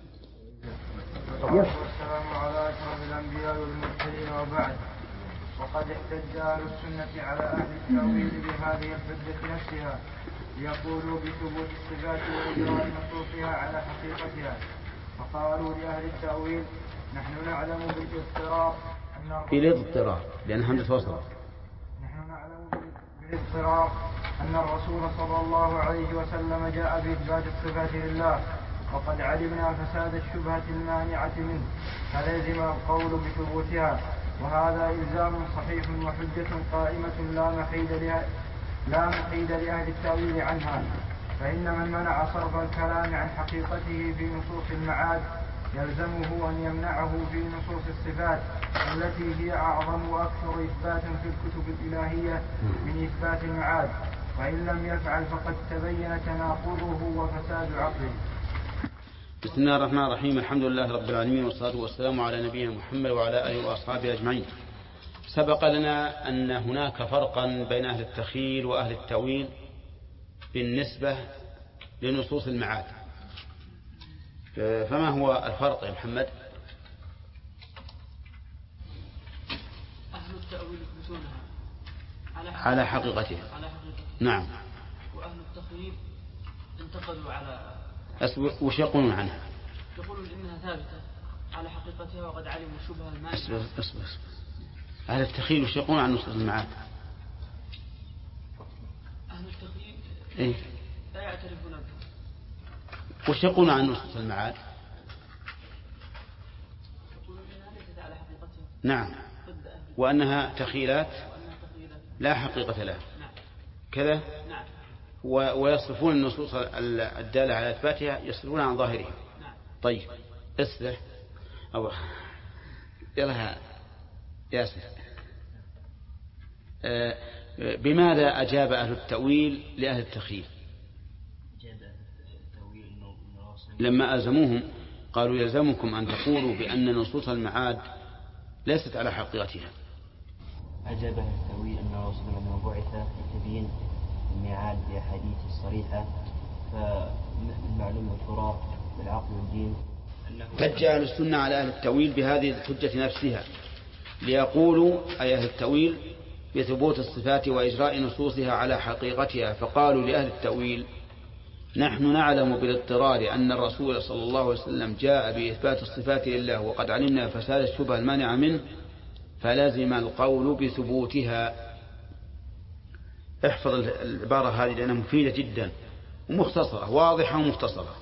والسلام على أشرف الأنبياء والمرسلين وبعد. وقد احتج أهل السنة على أهل التأويل بهذه الحجة نفسها ليقولوا بثبوت الصفات وإجراء نصوصها على حقيقتها. فقالوا لأهل التأويل نحن نعلم بالاضطرار أن بالاضطرار لأن همزة وصل نحن نعلم بالاضطرار أن الرسول صلى الله عليه وسلم جاء بإثبات الصفات لله وقد علمنا فساد الشبهة المانعة منه فلازم القول بثبوتها، وهذا إلزام صحيح وحجة قائمة لا محيد لها لا محيد لأهل التأويل عنها. فإن من منع صرف الكلام عن حقيقته في نصوص المعاد يلزمه أن يمنعه في نصوص الصفات التي هي أعظم وأكثر إثباتا في الكتب الإلهية من إثبات المعاد. وإن لم يفعل فقد تبين تناقضه وفساد عقله. بسم الله الرحمن الرحيم. الحمد لله رب العالمين، والصلاة والسلام على نبينا محمد وعلى آله وأصحابه أجمعين. سبق لنا أن هناك فرقا بين أهل التخيل وأهل التأويل بالنسبة لنصوص المعاد، فما هو الفرق يا محمد؟ أهل التأويل يثبتونها على حقيقتها. على حقيقتها. نعم. وأهل التخيل انتقدوا على وش يقولون عنها؟ يقولون إنها ثابتة على حقيقتها وقد علموا شبه المانع. أصبر أصبر أهل التخيل وش يقولون عن نصوص المعاد؟ أهل التخيل إيه؟ لا يعترفون بها. وش يقولون عن نصوص المعاد؟ يقولون إنها ليست على حقيقتها. نعم. وأنها تخيلات لا حقيقة لها. نعم. كذا. نعم. ويصرفون النصوص الدالة على إثباتها يصرفون عن ظاهرها. نعم. طيب اسله أو يلا ياسر. آه بماذا أجاب أهل التأويل لأهل التخيل؟ لما ألزموهم قالوا يلزمكم أن تقولوا بأن نصوص المعاد ليست على حقيقتها. أجاب أهل التأويل أن الرسول لما بعث لتبيين الميعاد بأحاديث الصريحة، فالمعلوم الفراق بالعقل والدين. حج أهل السنة على أهل التأويل بهذه الحجة نفسها، ليقولوا أي أهل التأويل بثبوت الصفات وإجراء نصوصها على حقيقتها. فقالوا لأهل التأويل نحن نعلم بالاضطرار أن الرسول صلى الله عليه وسلم جاء بإثبات الصفات لله وقد علمنا فساد الشبه المانع منه، فلازم القول بثبوتها. احفظ العبارة هذه لأنها مفيدة جدا ومختصرة، واضحة ومختصرة.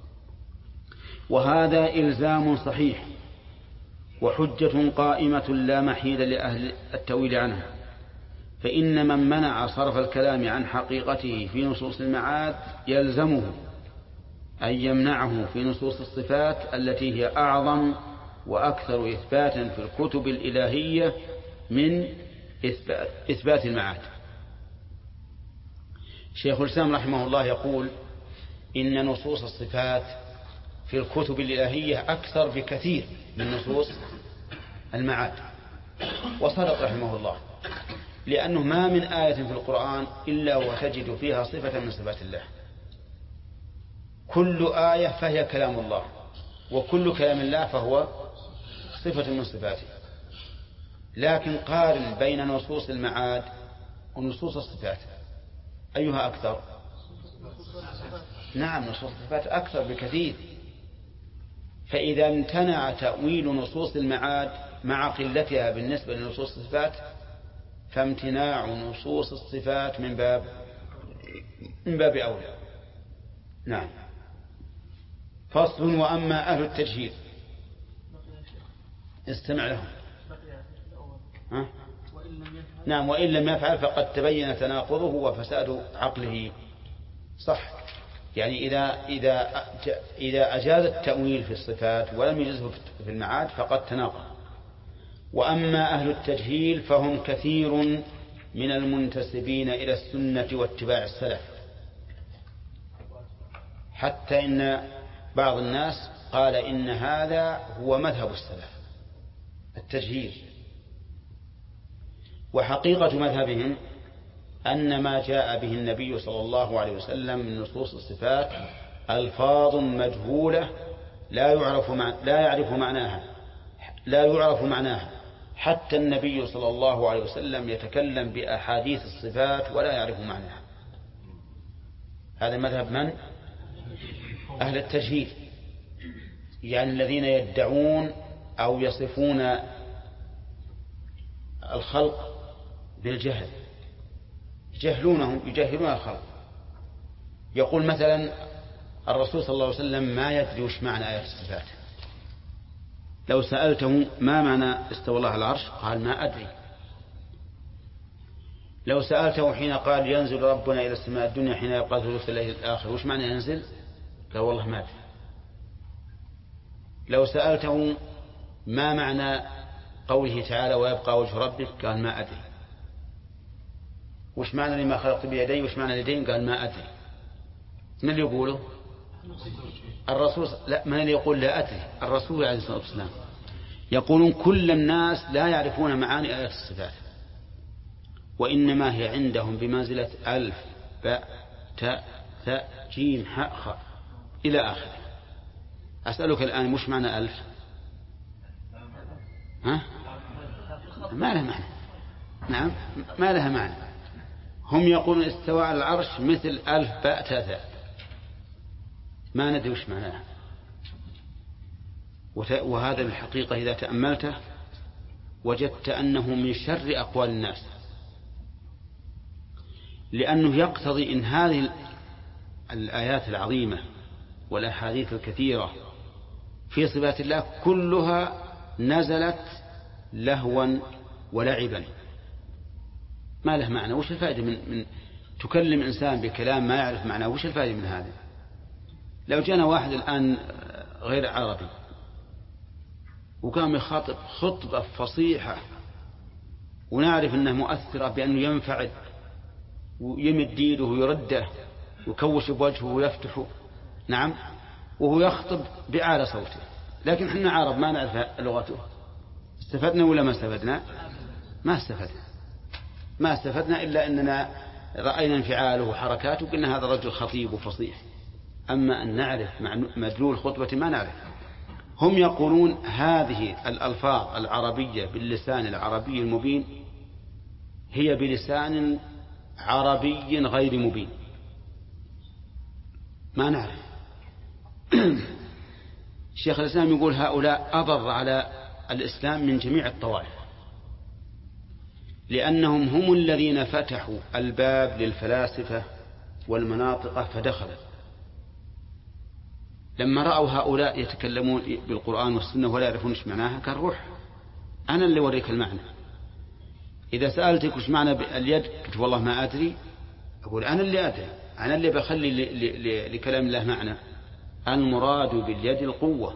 وهذا إلزام صحيح وحجة قائمة لا محيد لأهل التأويل عنها، فإن من منع صرف الكلام عن حقيقته في نصوص المعاد يلزمه أن يمنعه في نصوص الصفات التي هي أعظم وأكثر إثباتا في الكتب الإلهية من إثبات, إثبات المعاد. شيخ الإسلام رحمه الله يقول إن نصوص الصفات في الكتب الإلهية أكثر بكثير من نصوص المعاد، وصدق رحمه الله، لأنه ما من آية في القرآن إلا وتجد فيها صفة من صفات الله. كل آية فهي كلام الله، وكل كلام الله فهو صفة من صفاته. لكن قارن بين نصوص المعاد ونصوص الصفات، أيها أكثر؟ نعم، نصوص الصفات أكثر بكثير. فإذا امتنع تأويل نصوص المعاد مع قلتها بالنسبة لنصوص الصفات، فامتناع نصوص الصفات من باب من باب أولى. نعم. فصل. وأما أهل التجهيل استمع لهم. ها؟ نعم. وإن لم يفعل فقد تبين تناقضه وفساد عقله. صح، يعني إذا إذا إذا أجاز التأويل في الصفات ولم يجزه في المعاد فقد تناقض. وأما أهل التجهيل فهم كثير من المنتسبين إلى السنة واتباع السلف، حتى إن بعض الناس قال إن هذا هو مذهب السلف التجهيل. وحقيقة مذهبهم أن ما جاء به النبي صلى الله عليه وسلم من نصوص الصفات ألفاظ مجهولة لا يعرف مع... لا يعرف معناها لا يعرف معناها حتى النبي صلى الله عليه وسلم يتكلم بأحاديث الصفات ولا يعرف معناها. هذا مذهب من؟ أهل التجهيل، يعني الذين يدعون أو يصفون الخلق بالجهل، يجهلونهم يجهلون الخلق. يقول مثلا الرسول صلى الله عليه وسلم ما يدري وش معنى آية الصفات. لو سألته ما معنى استوى الله على العرش قال ما أدري. لو سألته حين قال ينزل ربنا إلى السماء الدنيا حين يبقى ثلث الليل الآخر وش معنى ينزل قال والله ما أدري. لو سألته ما معنى قوله تعالى ويبقى وجه ربك قال ما أدري. وش معنى لما خلقت بيدي وش معنى اليدين؟ قال ما أدري. من اللي يقوله؟ الرسول. لا، من اللي يقول لا أدري؟ الرسول عليه الصلاة والسلام. يقولون كل الناس لا يعرفون معاني آيات الصفات، وإنما هي عندهم بمنزلة ألف باء تاء ثاء جيم حاء خاء إلى آخره. أسألك الآن مش معنى ألف؟ ها؟ ما لها معنى. نعم، ما لها معنى. هم يقولون استوى على العرش مثل ألف باء تاء ثاء، ما ندري وش معناها. وهذا بالحقيقة إذا تأملته وجدت أنه من شر أقوال الناس، لأنه يقتضي إن هذه الآيات العظيمة والأحاديث الكثيرة في صفات الله كلها نزلت لهوا ولعبا، ما له معنى. وش الفائدة من, من تكلم إنسان بكلام ما يعرف معناه؟ وش الفائدة من هذا؟ لو جانا واحد الآن غير عربي وقام يخاطب خطبة فصيحة ونعرف أنها مؤثرة بأنه ينفعل ويمد يده ويرده ويكوش بوجهه ويفتحه، نعم، وهو يخطب بأعلى صوته، لكن احنا عرب ما نعرف لغته، استفدنا ولا ما استفدنا؟ ما استفدنا ما استفدنا إلا أننا رأينا انفعاله وحركاته وقلنا هذا رجل خطيب وفصيح، أما أن نعرف مدلول خطبة ما نعرف. هم يقولون هذه الألفاظ العربية باللسان العربي المبين هي بلسان عربي غير مبين، ما نعرف. شيخ الإسلام يقول هؤلاء أضر على الإسلام من جميع الطوائف، لأنهم هم الذين فتحوا الباب للفلاسفة والمناطقة فدخلوا. لما رأوا هؤلاء يتكلمون بالقرآن والسنة ولا يعرفون ايش معناها قال روح أنا اللي أوريك المعنى. إذا سألتك وش معنى اليد قلت والله ما أدري، أقول أنا اللي أدري، أنا اللي بخلي لكلام الله معنى. المراد باليد القوة،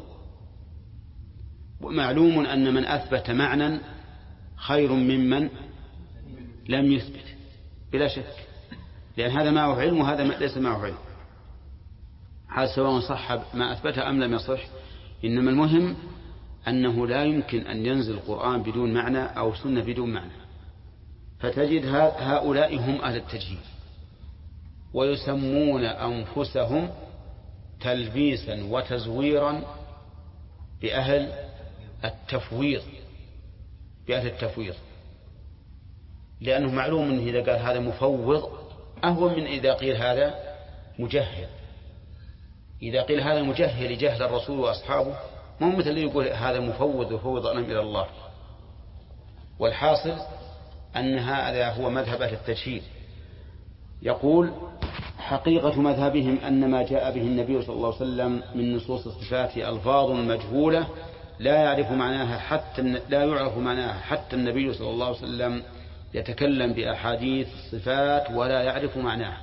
ومعلوم أن من أثبت معنى خير ممن لم يثبت بلا شك، لأن هذا معه علم وهذا ليس معه علم، هذا سواء صح ما أثبته أم لم يصح. إنما المهم أنه لا يمكن أن ينزل القرآن بدون معنى أو سنة بدون معنى. فتجد هؤلاء هم أهل التجهيل، ويسمون أنفسهم تلبيسا وتزويرا بأهل التفويض بأهل التفويض لأنه معلوم أنه إذا قال هذا مفوض أهون من إذا قيل هذا مجهل. إذا قيل هذا مجهل جهل الرسول وأصحابه ما هو مثل اللي يقول هذا مفوض وفوض أمر إلى الله. والحاصل أن هذا هو مذهب أهل التجهيل. يقول حقيقة مذهبهم أن ما جاء به النبي صلى الله عليه وسلم من نصوص الصفات ألفاظ مجهولة لا يعرف معناها حتى لا يعرف معناها حتى النبي صلى الله عليه وسلم يتكلم بأحاديث الصفات ولا يعرف معناها.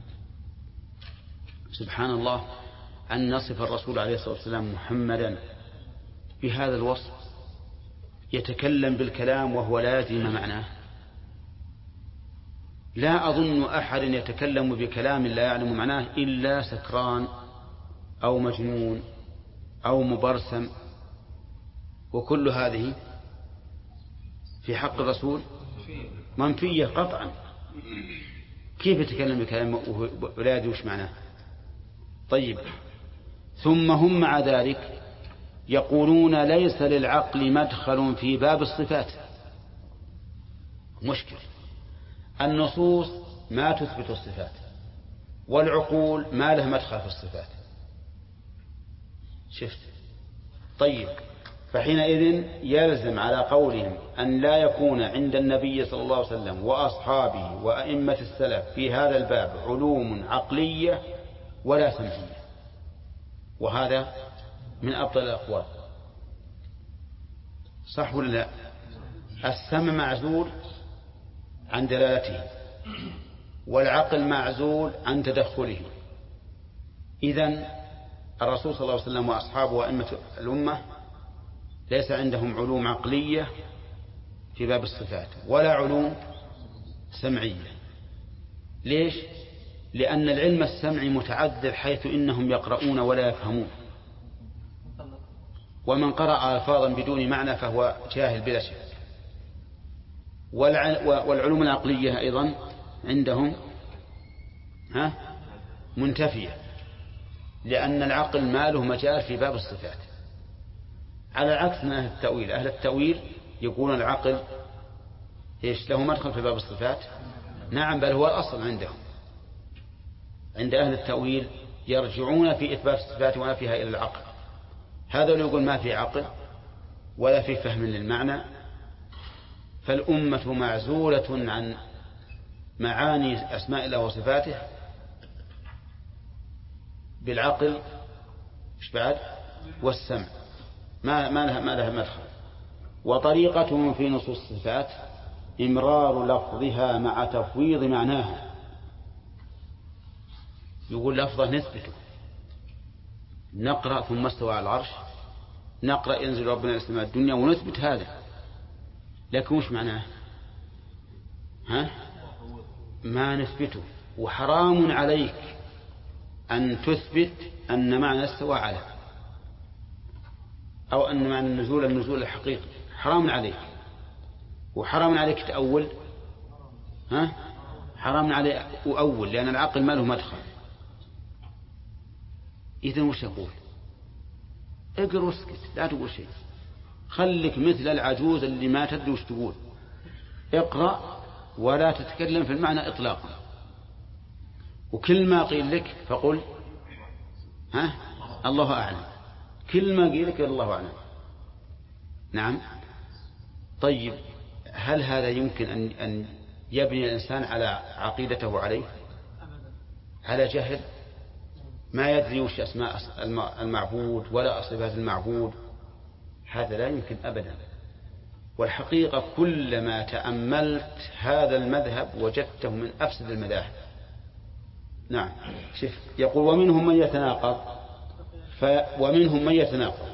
سبحان الله أن نصف الرسول عليه الصلاة والسلام محمدا بهذا الوصف، يتكلم بالكلام وهو لا يدري ما معناه. لا أظن أحد يتكلم بكلام لا يعلم معناه إلا سكران أو مجنون أو مبرسم، وكل هذه في حق الرسول منفية قطعا. كيف يتكلم بكلام ولا يدري وش معناه؟ طيب، ثم هم مع ذلك يقولون ليس للعقل مدخل في باب الصفات. مشكل، النصوص ما تثبت الصفات والعقول ما له مدخل في الصفات. شفت؟ طيب، فحينئذ يلزم على قولهم أن لا يكون عند النبي صلى الله عليه وسلم وأصحابه وأئمة السلف في هذا الباب علوم عقلية ولا سمعية، وهذا من أبطل الأقوال. صح ولا لا؟ السمع معزول عن دلالته والعقل معزول عن تدخله. إذن الرسول صلى الله عليه وسلم وأصحابه وأئمة الأمة ليس عندهم علوم عقلية في باب الصفات ولا علوم سمعية. ليش؟ لأن العلم السمعي متعذر حيث إنهم يقرؤون ولا يفهمون، ومن قرأ ألفاظا بدون معنى فهو جاهل بلا شك. والعلوم العقلية أيضا عندهم ها منتفية، لأن العقل ما له مجال في باب الصفات، على عكس من أهل التأويل. أهل التأويل يقولون العقل إيش له مدخل في باب الصفات؟ نعم، بل هو الأصل عندهم. عند أهل التأويل يرجعون في إثبات الصفات ونفيها إلى العقل. هذا اللي يقول ما في عقل ولا في فهم للمعنى، فالأمة معزولة عن معاني أسماء الله وصفاته بالعقل إيش بعد والسمع، ما ما لها ما لها مدخل. وطريقتهم في نصوص الصفات إمرار لفظها مع تفويض معناها. يقول لفظه نثبته، نقرأ ثم استوى على العرش، نقرأ ينزل ربنا إلى السماء الدنيا ونثبت هذا، لكن وش معناه؟ ها؟ ما نثبته. وحرام عليك أن تثبت أن معنى استوى على، أو أن معنى النزول النزول الحقيقي، حرام عليك. وحرام عليك تأول، ها؟ حرام عليك أول، لأن العقل ما له مدخل. إذن وش يقول؟ اقرأ واسكت، لا تقول شيء، خلك مثل العجوز اللي ما تدري وش تقول. اقرأ ولا تتكلم في المعنى إطلاقا، وكل ما قيل لك فقل ها الله أعلم، كل ما قيل لك الله أعلم. نعم. طيب، هل هذا يمكن أن أن يبني الإنسان على عقيدته عليه؟ على جهل، ما يدري وش أسماء المعبود ولا صفات المعبود، هذا لا يمكن أبدا. والحقيقة كلما تأملت هذا المذهب وجدته من أفسد المذاهب. نعم. شوف يقول ومنهم من يتناقض في ومنهم من يتناقض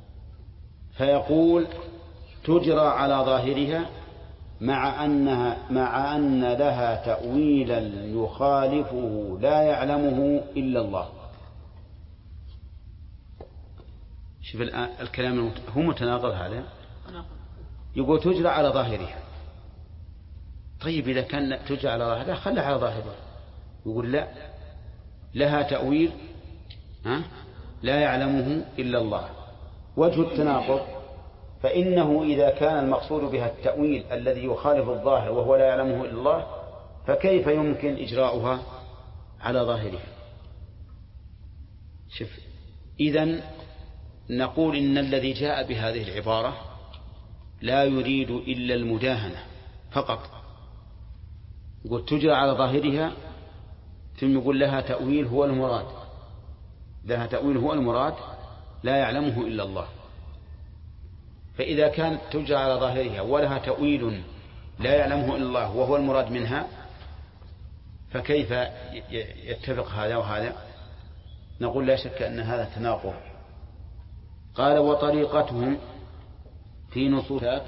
فيقول تجرى على ظاهرها مع أنها مع أن لها تأويلا يخالفه لا يعلمه إلا الله. شوف الكلام هو متناقض هذا. يقول تجرى على ظاهرها. طيب إذا كان تجرى على ظاهرها خلها على ظاهرها. يقول لا، لها تأويل ها لا يعلمه إلا الله. وجه التناقض فإنه إذا كان المقصود بها التأويل الذي يخالف الظاهر وهو لا يعلمه إلا الله، فكيف يمكن إجراؤها على ظاهرها؟ شوف، إذن نقول إن الذي جاء بهذه العبارة لا يريد إلا المداهنة فقط. يقول تجرى على ظاهرها، ثم يقول لها تأويل هو المراد، لها تأويل هو المراد لا يعلمه إلا الله. فإذا كانت تجرى على ظاهرها ولها تأويل لا يعلمه إلا الله وهو المراد منها، فكيف يتفق هذا وهذا؟ نقول لا شك أن هذا تناقض. قال وطريقتهم في نصوصات.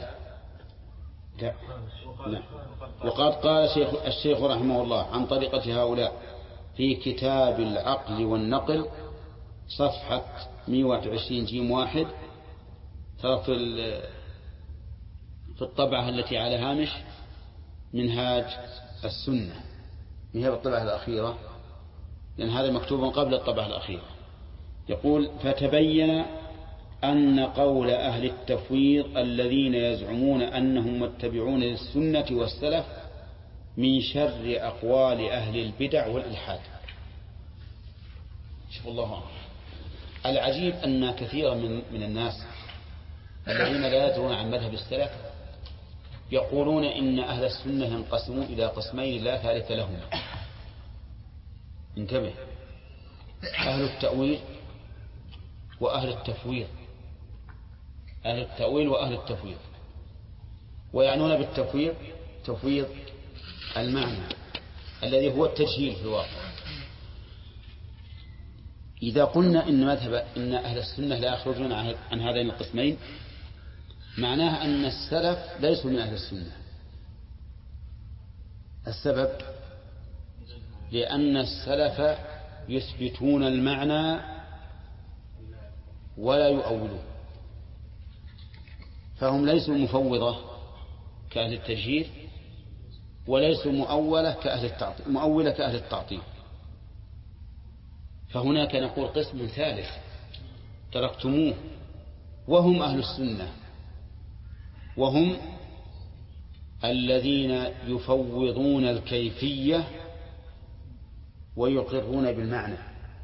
وقد قال الشيخ, الشيخ رحمه الله عن طريقة هؤلاء في كتاب العقل والنقل صفحة مئة وواحد وعشرين جيم واحد، ترى في في الطبعة التي على هامش منهاج السنة، من هذه الطبعة الأخيرة، لأن هذا مكتوب قبل الطبعة الأخيرة. يقول فتبين أن قول أهل التفويض الذين يزعمون أنهم متبعون للسنة والسلف من شر أقوال أهل البدع والإلحاد. شوف الله، العجيب أن كثيرا من, من الناس الذين لا يدرون عن مذهب السلف يقولون إن أهل السنة ينقسمون إلى قسمين لا ثالث لهم. انتبه، أهل التأويل وأهل التفويض، أهل التأويل وأهل التفويض، ويعنون بالتفويض تفويض المعنى الذي هو التجهيل في الواقع. إذا قلنا إن مذهب إن أهل السنة لا يخرجون عن هذين القسمين، معناها أن السلف ليسوا من أهل السنة. السبب لأن السلف يثبتون المعنى ولا يؤولون، فهم ليسوا مفوضة كأهل التجهيل، وليسوا مؤولة كأهل التعطيل مؤولة كأهل التعطيل. فهناك نقول قسم ثالث تركتموه، وهم أهل السنة، وهم الذين يفوضون الكيفية ويقرون بالمعنى،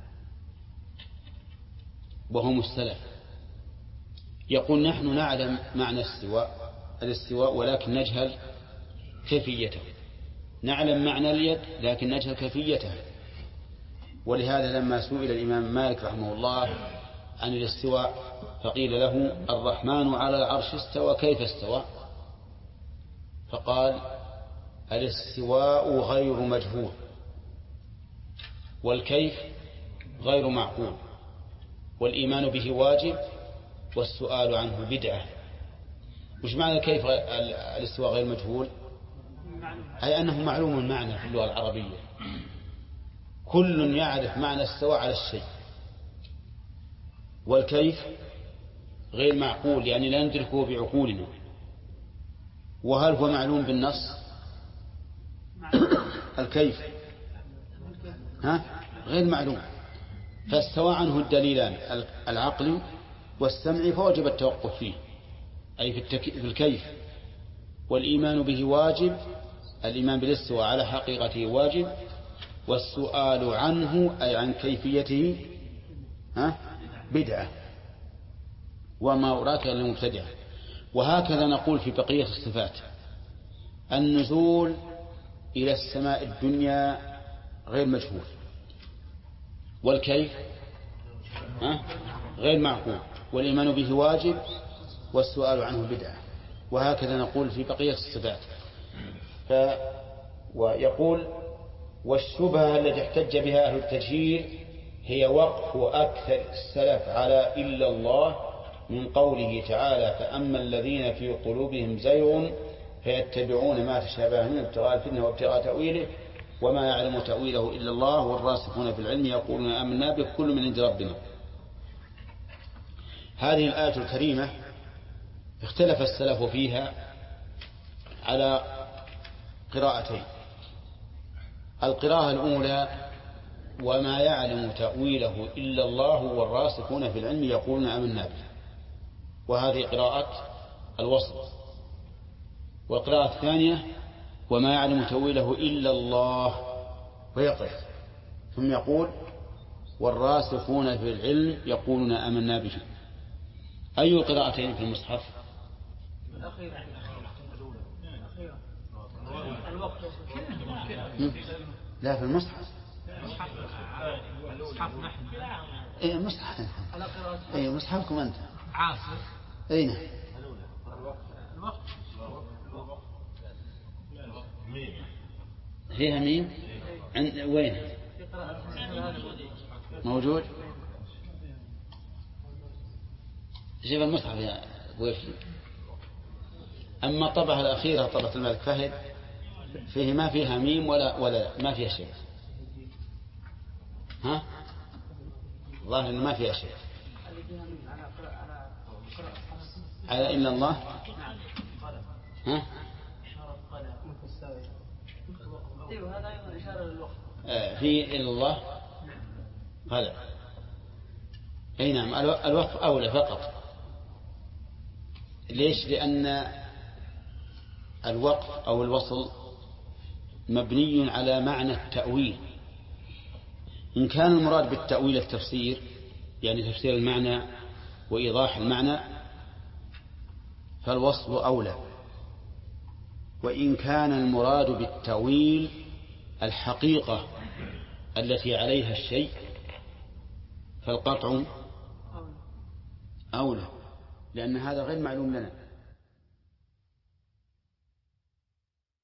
وهم السلف. يقول نحن نعلم معنى الاستواء الاستواء ولكن نجهل كيفيته، نعلم معنى اليد لكن نجهل كيفيته. ولهذا لما سئل الإمام مالك رحمه الله عن الاستواء فقيل له الرحمن على العرش استوى كيف استوى؟ فقال الاستواء غير مجهول والكيف غير معقول والإيمان به واجب والسؤال عنه بدعة. وش معنى كيف الاستواء غير مجهول؟ أي أنه معلوم المعنى في اللغة العربية، كل يعرف معنى استواء على الشيء. والكيف غير معقول يعني لا ندركه بعقولنا. وهل هو معلوم بالنص؟ الكيف ها غير معلوم، فاستوى عنه الدليلان العقل والسمع فوجب التوقف فيه أي في, التك... في الكيف. والإيمان به واجب، الإيمان بالاستواء على حقيقته واجب، والسؤال عنه أي عن كيفيته ها بدعة وما أراك إلا مبتدعة. وهكذا نقول في بقية الصفات. النزول إلى السماء الدنيا غير مجهول، والكيف ها غير معقول، والإيمان به واجب والسؤال عنه بدعة. وهكذا نقول في بقية الصفات. ف ويقول والشبهة التي احتج بها أهل التجهيل هي وقف أكثر السلف على إلا الله من قوله تعالى فأما الذين في قلوبهم زيغ فيتبعون ما تشابه منه ابتغاء الفتنة وابتغاء تأويله وما يعلم تأويله إلا الله والراسخون في العلم يقولون آمنا به كل من عند ربنا. هذه الآية الكريمة اختلف السلف فيها على قراءتين. القراءة الأولى وما يعلم تأويله إلا الله والراسخون في العلم يقولون آمنا به، وهذه قراءة الوسط. والقراءة الثانية وما يعلم تأويله إلا الله ويقف ثم يقول والراسخون في العلم يقولون آمنا به. أي القراءتين في المصحف؟ لا في المصحف. ايه مصحف ايه مصحفكم انت عاصر اين فيها مين عند وين موجود؟ شوف المصحف يا ضيفي. أما الطبعة الأخيرة طبعة الملك فهد فيه ما فيها ميم ولا ولا ما فيها شيء. ها ظاهر إنه ما فيها شيء على إلا الله. ها في إلا الله هذا أي نعم. الوقف أولى فقط. ليش؟ لأن الوقف أو الوصل مبني على معنى التأويل. إن كان المراد بالتأويل التفسير يعني تفسير المعنى وإيضاح المعنى فالوصل أولى. وإن كان المراد بالتأويل الحقيقة التي عليها الشيء فالقطع أولى، لأن هذا غير معلوم لنا.